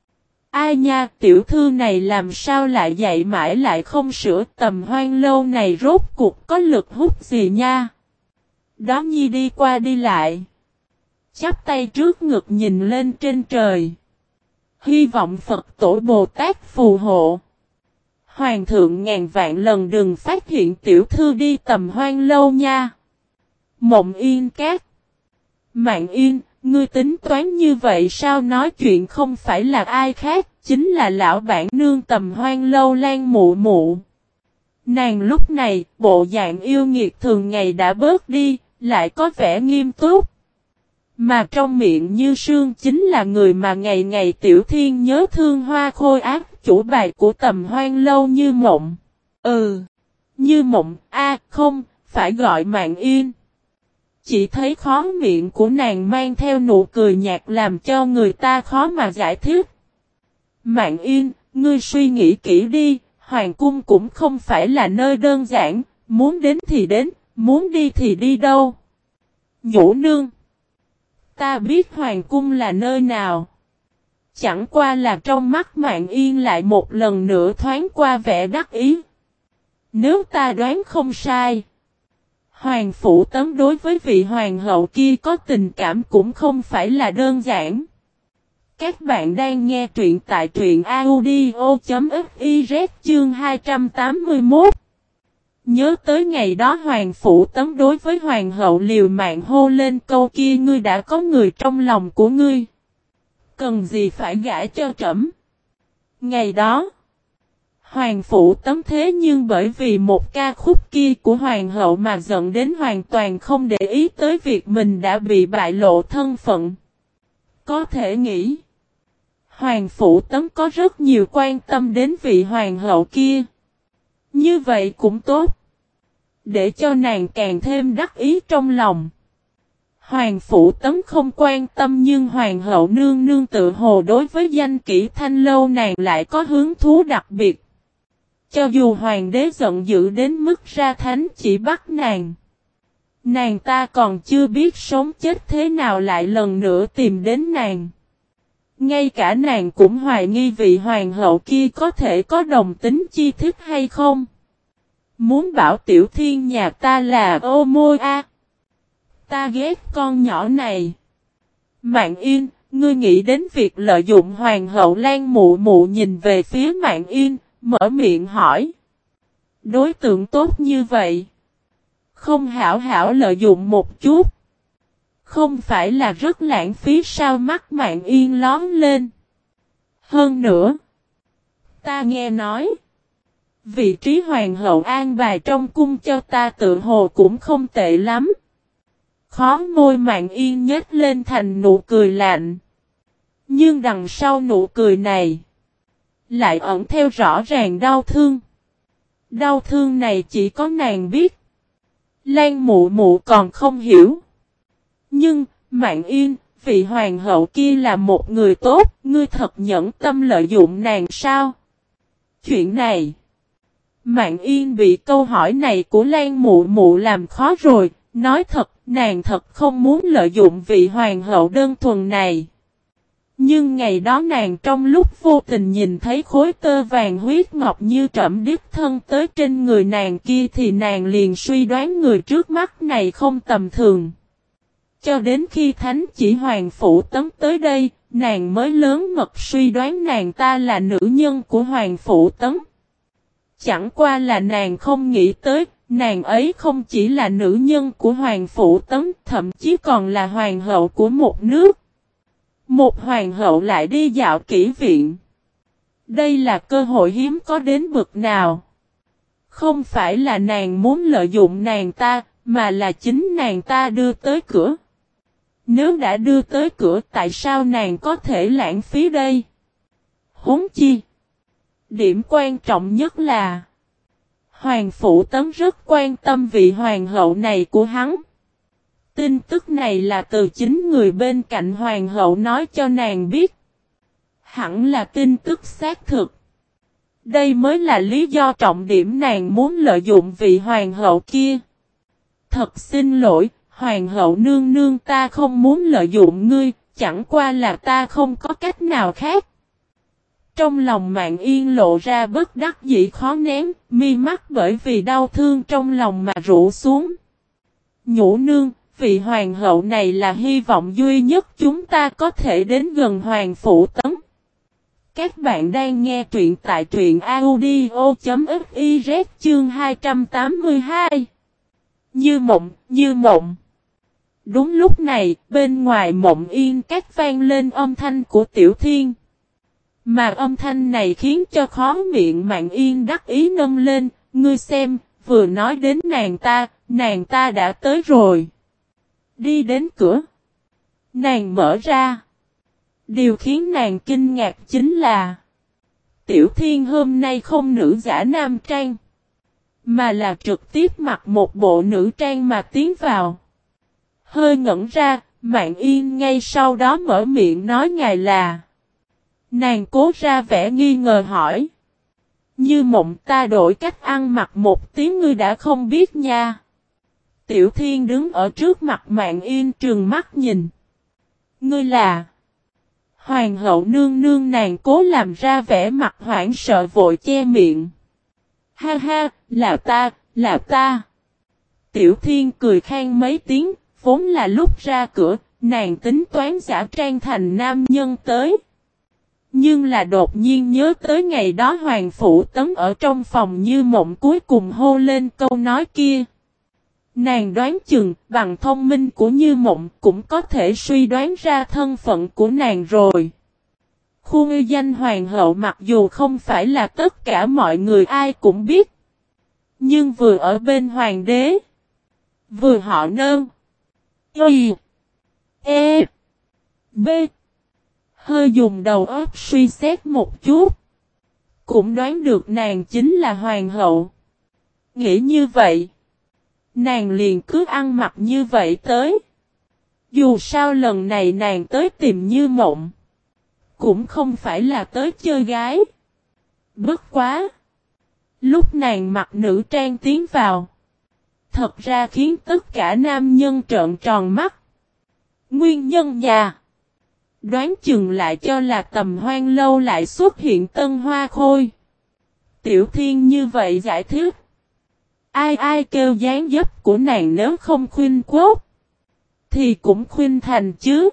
Ai nha, tiểu thư này làm sao lại dạy mãi lại không sửa? Tầm Hoan lâu này rốt cuộc có lực hút gì nha? Đó Nhi đi qua đi lại, chắp tay trước ngực nhìn lên trên trời. Hy vọng Phật Tổ Bồ Tát phù hộ. Hoàng thượng ngàn vạn lần đừng phát hiện tiểu thư đi Tầm Hoan lâu nha. Mộng Yên Cát. Mạng Yên, ngươi tính toán như vậy sao? Nói chuyện không phải là ai khác, chính là lão bản nương Tầm Hoan Lâu Lan mụ mụ. Nàng lúc này, bộ dạng yêu nghiệt thường ngày đã bớt đi, lại có vẻ nghiêm túc. Mà trong miệng Như Sương chính là người mà ngày ngày Tiểu Thiên nhớ thương Hoa Khôi ác chủ bài của Tầm Hoan Lâu Như Mộng. Ừ, Như Mộng, a không, phải gọi Mạn Yên. Chỉ thấy khóe miệng của nàng mang theo nụ cười nhạt làm cho người ta khó mà giải thích. Mạn Yên, ngươi suy nghĩ kỹ đi, Hoàng cung cũng không phải là nơi đơn giản, muốn đến thì đến, muốn đi thì đi đâu. Nhũ nương, ta biết Hoàng cung là nơi nào. Chẳng qua là trong mắt Mạn Yên lại một lần nữa thoáng qua vẻ đắc ý. Nếu ta đoán không sai, Hoàng Phủ Tấn đối với vị hoàng hậu kia có tình cảm cũng không phải là đơn giản. Các bạn đang nghe truyện tại truyện audio.fiz chương hai trăm tám mươi mốt. Nhớ tới ngày đó Hoàng Phủ Tấn đối với hoàng hậu liều mạng hô lên câu kia, ngươi đã có người trong lòng của ngươi, cần gì phải gả cho trẫm. Ngày đó Hoàng Phủ Tấn thế nhưng bởi vì một ca khúc kia của hoàng hậu mà giận đến hoàn toàn không để ý tới việc mình đã bị bại lộ thân phận. Có thể nghĩ Hoàng Phủ Tấn có rất nhiều quan tâm đến vị hoàng hậu kia. Như vậy cũng tốt, để cho nàng càng thêm đắc ý trong lòng. Hoàng Phủ Tấn không quan tâm, nhưng hoàng hậu nương nương tự hồ đối với danh kỹ Thanh Lâu nàng lại có hứng thú đặc biệt. Cho dù hoàng đế giận dữ đến mức ra thánh chỉ bắt nàng, nàng ta còn chưa biết sống chết thế nào lại lần nữa tìm đến nàng. Ngay cả nàng cũng hoài nghi vị hoàng hậu kia có thể có đồng tính chi thức hay không. Muốn bảo Tiểu Thiên nhà ta là ô môi a. Ta ghét con nhỏ này. Mạn Yên, ngươi nghĩ đến việc lợi dụng hoàng hậu Lan mụ mụ nhìn về phía Mạn Yên, mở miệng hỏi. Đối tượng tốt như vậy, không hảo hảo lợi dụng một chút, không phải là rất lãng phí sao? Mắt Mạn Yên lóm lên. Hơn nữa, ta nghe nói, vị trí hoàng hậu an bài trong cung cho ta tự hồ cũng không tệ lắm. Khó môi Mạn Yên nhếch lên thành nụ cười lạnh. Nhưng đằng sau nụ cười này lại ẩn theo rõ ràng đau thương. Đau thương này chỉ có nàng biết, Lan mụ mụ còn không hiểu. Nhưng, Mạn Yên, vị hoàng hậu kia là một người tốt, ngươi thật nhẫn tâm lợi dụng nàng sao? Chuyện này, Mạn Yên bị câu hỏi này của Lan mụ mụ làm khó rồi, nói thật, nàng thật không muốn lợi dụng vị hoàng hậu đơn thuần này. Nhưng ngày đó nàng trong lúc vô tình nhìn thấy khối tơ vàng huyết ngọc như trẫm đích thân tới trên người nàng kia thì nàng liền suy đoán người trước mắt này không tầm thường. Cho đến khi thánh chỉ Hoàng Phủ Tấn tới đây, nàng mới lớn mật suy đoán nàng ta là nữ nhân của Hoàng Phủ Tấn. Chẳng qua là nàng không nghĩ tới, nàng ấy không chỉ là nữ nhân của Hoàng Phủ Tấn, thậm chí còn là hoàng hậu của một nước. Một hoàng hậu lại đi dạo kỹ viện. Đây là cơ hội hiếm có đến bực nào. Không phải là nàng muốn lợi dụng nàng ta, mà là chính nàng ta đưa tới cửa. Nếu đã đưa tới cửa, tại sao nàng có thể lãng phí đây? Huống chi, điểm quan trọng nhất là Hoàng Phủ Tấn rất quan tâm vị hoàng hậu này của hắn. Tin tức này là từ chính người bên cạnh hoàng hậu nói cho nàng biết. Hẳn là tin tức xác thực. Đây mới là lý do trọng điểm nàng muốn lợi dụng vị hoàng hậu kia. Thật xin lỗi, hoàng hậu nương nương, ta không muốn lợi dụng ngươi, chẳng qua là ta không có cách nào khác. Trong lòng Mạn Yên lộ ra bất đắc dĩ khó nén, mi mắt bởi vì đau thương trong lòng mà rũ xuống. Nhũ nương, vị hoàng hậu này là hy vọng duy nhất chúng ta có thể đến gần Hoàng Phủ Tấn. Các bạn đang nghe truyện tại truyện audio.fiz chương hai trăm tám mươi hai. Như mộng, như mộng. Đúng lúc này, bên ngoài Mộng Yên Các vang lên âm thanh của Tiểu Thiên. Mà âm thanh này khiến cho khó miệng Mạn Yên đắc ý nâng lên, ngươi xem, vừa nói đến nàng ta, nàng ta đã tới rồi. Đi đến cửa. Nàng mở ra. Điều khiến nàng kinh ngạc chính là Tiểu Thiên hôm nay không nữ giả nam trang, mà là trực tiếp mặc một bộ nữ trang mà tiến vào. Hơi ngẩn ra, Mạn Yên ngay sau đó mở miệng nói ngài là. Nàng cố ra vẻ nghi ngờ hỏi. Như Mộng, ta đổi cách ăn mặc một tiếng ngươi đã không biết nha. Tiểu Thiên đứng ở trước mặt Mạn Yên trừng mắt nhìn. Ngươi là Hoàng hậu nương nương, nàng cố làm ra vẻ mặt hoảng sợ vội che miệng. Ha ha, là ta, là ta. Tiểu Thiên cười khan mấy tiếng, vốn là lúc ra cửa, nàng tính toán giả trang thành nam nhân tới. Nhưng là đột nhiên nhớ tới ngày đó Hoàng Phụ Tấn ở trong phòng Như Mộng cuối cùng hô lên câu nói kia. Nàng đoán chừng bằng thông minh của Như Mộng cũng có thể suy đoán ra thân phận của nàng rồi. Khu ngư danh Hoàng hậu mặc dù không phải là tất cả mọi người ai cũng biết. Nhưng vừa ở bên Hoàng đế. Vừa họ nơn. Y. E. B. Hơi dùng đầu óc suy xét một chút. Cũng đoán được nàng chính là Hoàng hậu. Nghĩ như vậy. Nàng liền cứ ăn mặc như vậy tới. Dù sao lần này nàng tới tìm Như Mộng. Cũng không phải là tới chơi gái. Bất quá. Lúc nàng mặc nữ trang tiến vào. Thật ra khiến tất cả nam nhân trợn tròn mắt. Nguyên nhân nhà. Đoán chừng lại cho là Tầm Hoan lâu lại xuất hiện Tân Hoa Khôi. Tiểu Thiên như vậy giải thích. Ai ai kêu dáng dấp của nàng nếu không khuyên quốc. Thì cũng khuyên thành chứ.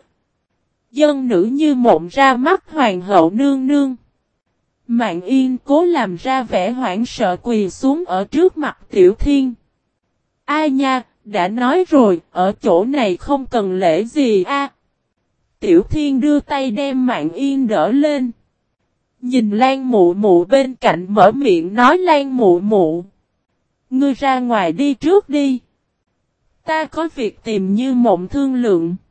Dân nữ Như Mộng ra mắt Hoàng hậu nương nương. Mạn Yên cố làm ra vẻ hoảng sợ quỳ xuống ở trước mặt Tiểu Thiên. Ai nha, đã nói rồi, ở chỗ này không cần lễ gì a. Tiểu Thiên đưa tay đem Mạn Yên đỡ lên. Nhìn Lan Mụ Mụ bên cạnh mở miệng nói Lan Mụ Mụ. Ngươi ra ngoài đi trước đi. Ta có việc tìm Như Mộng thương lượng.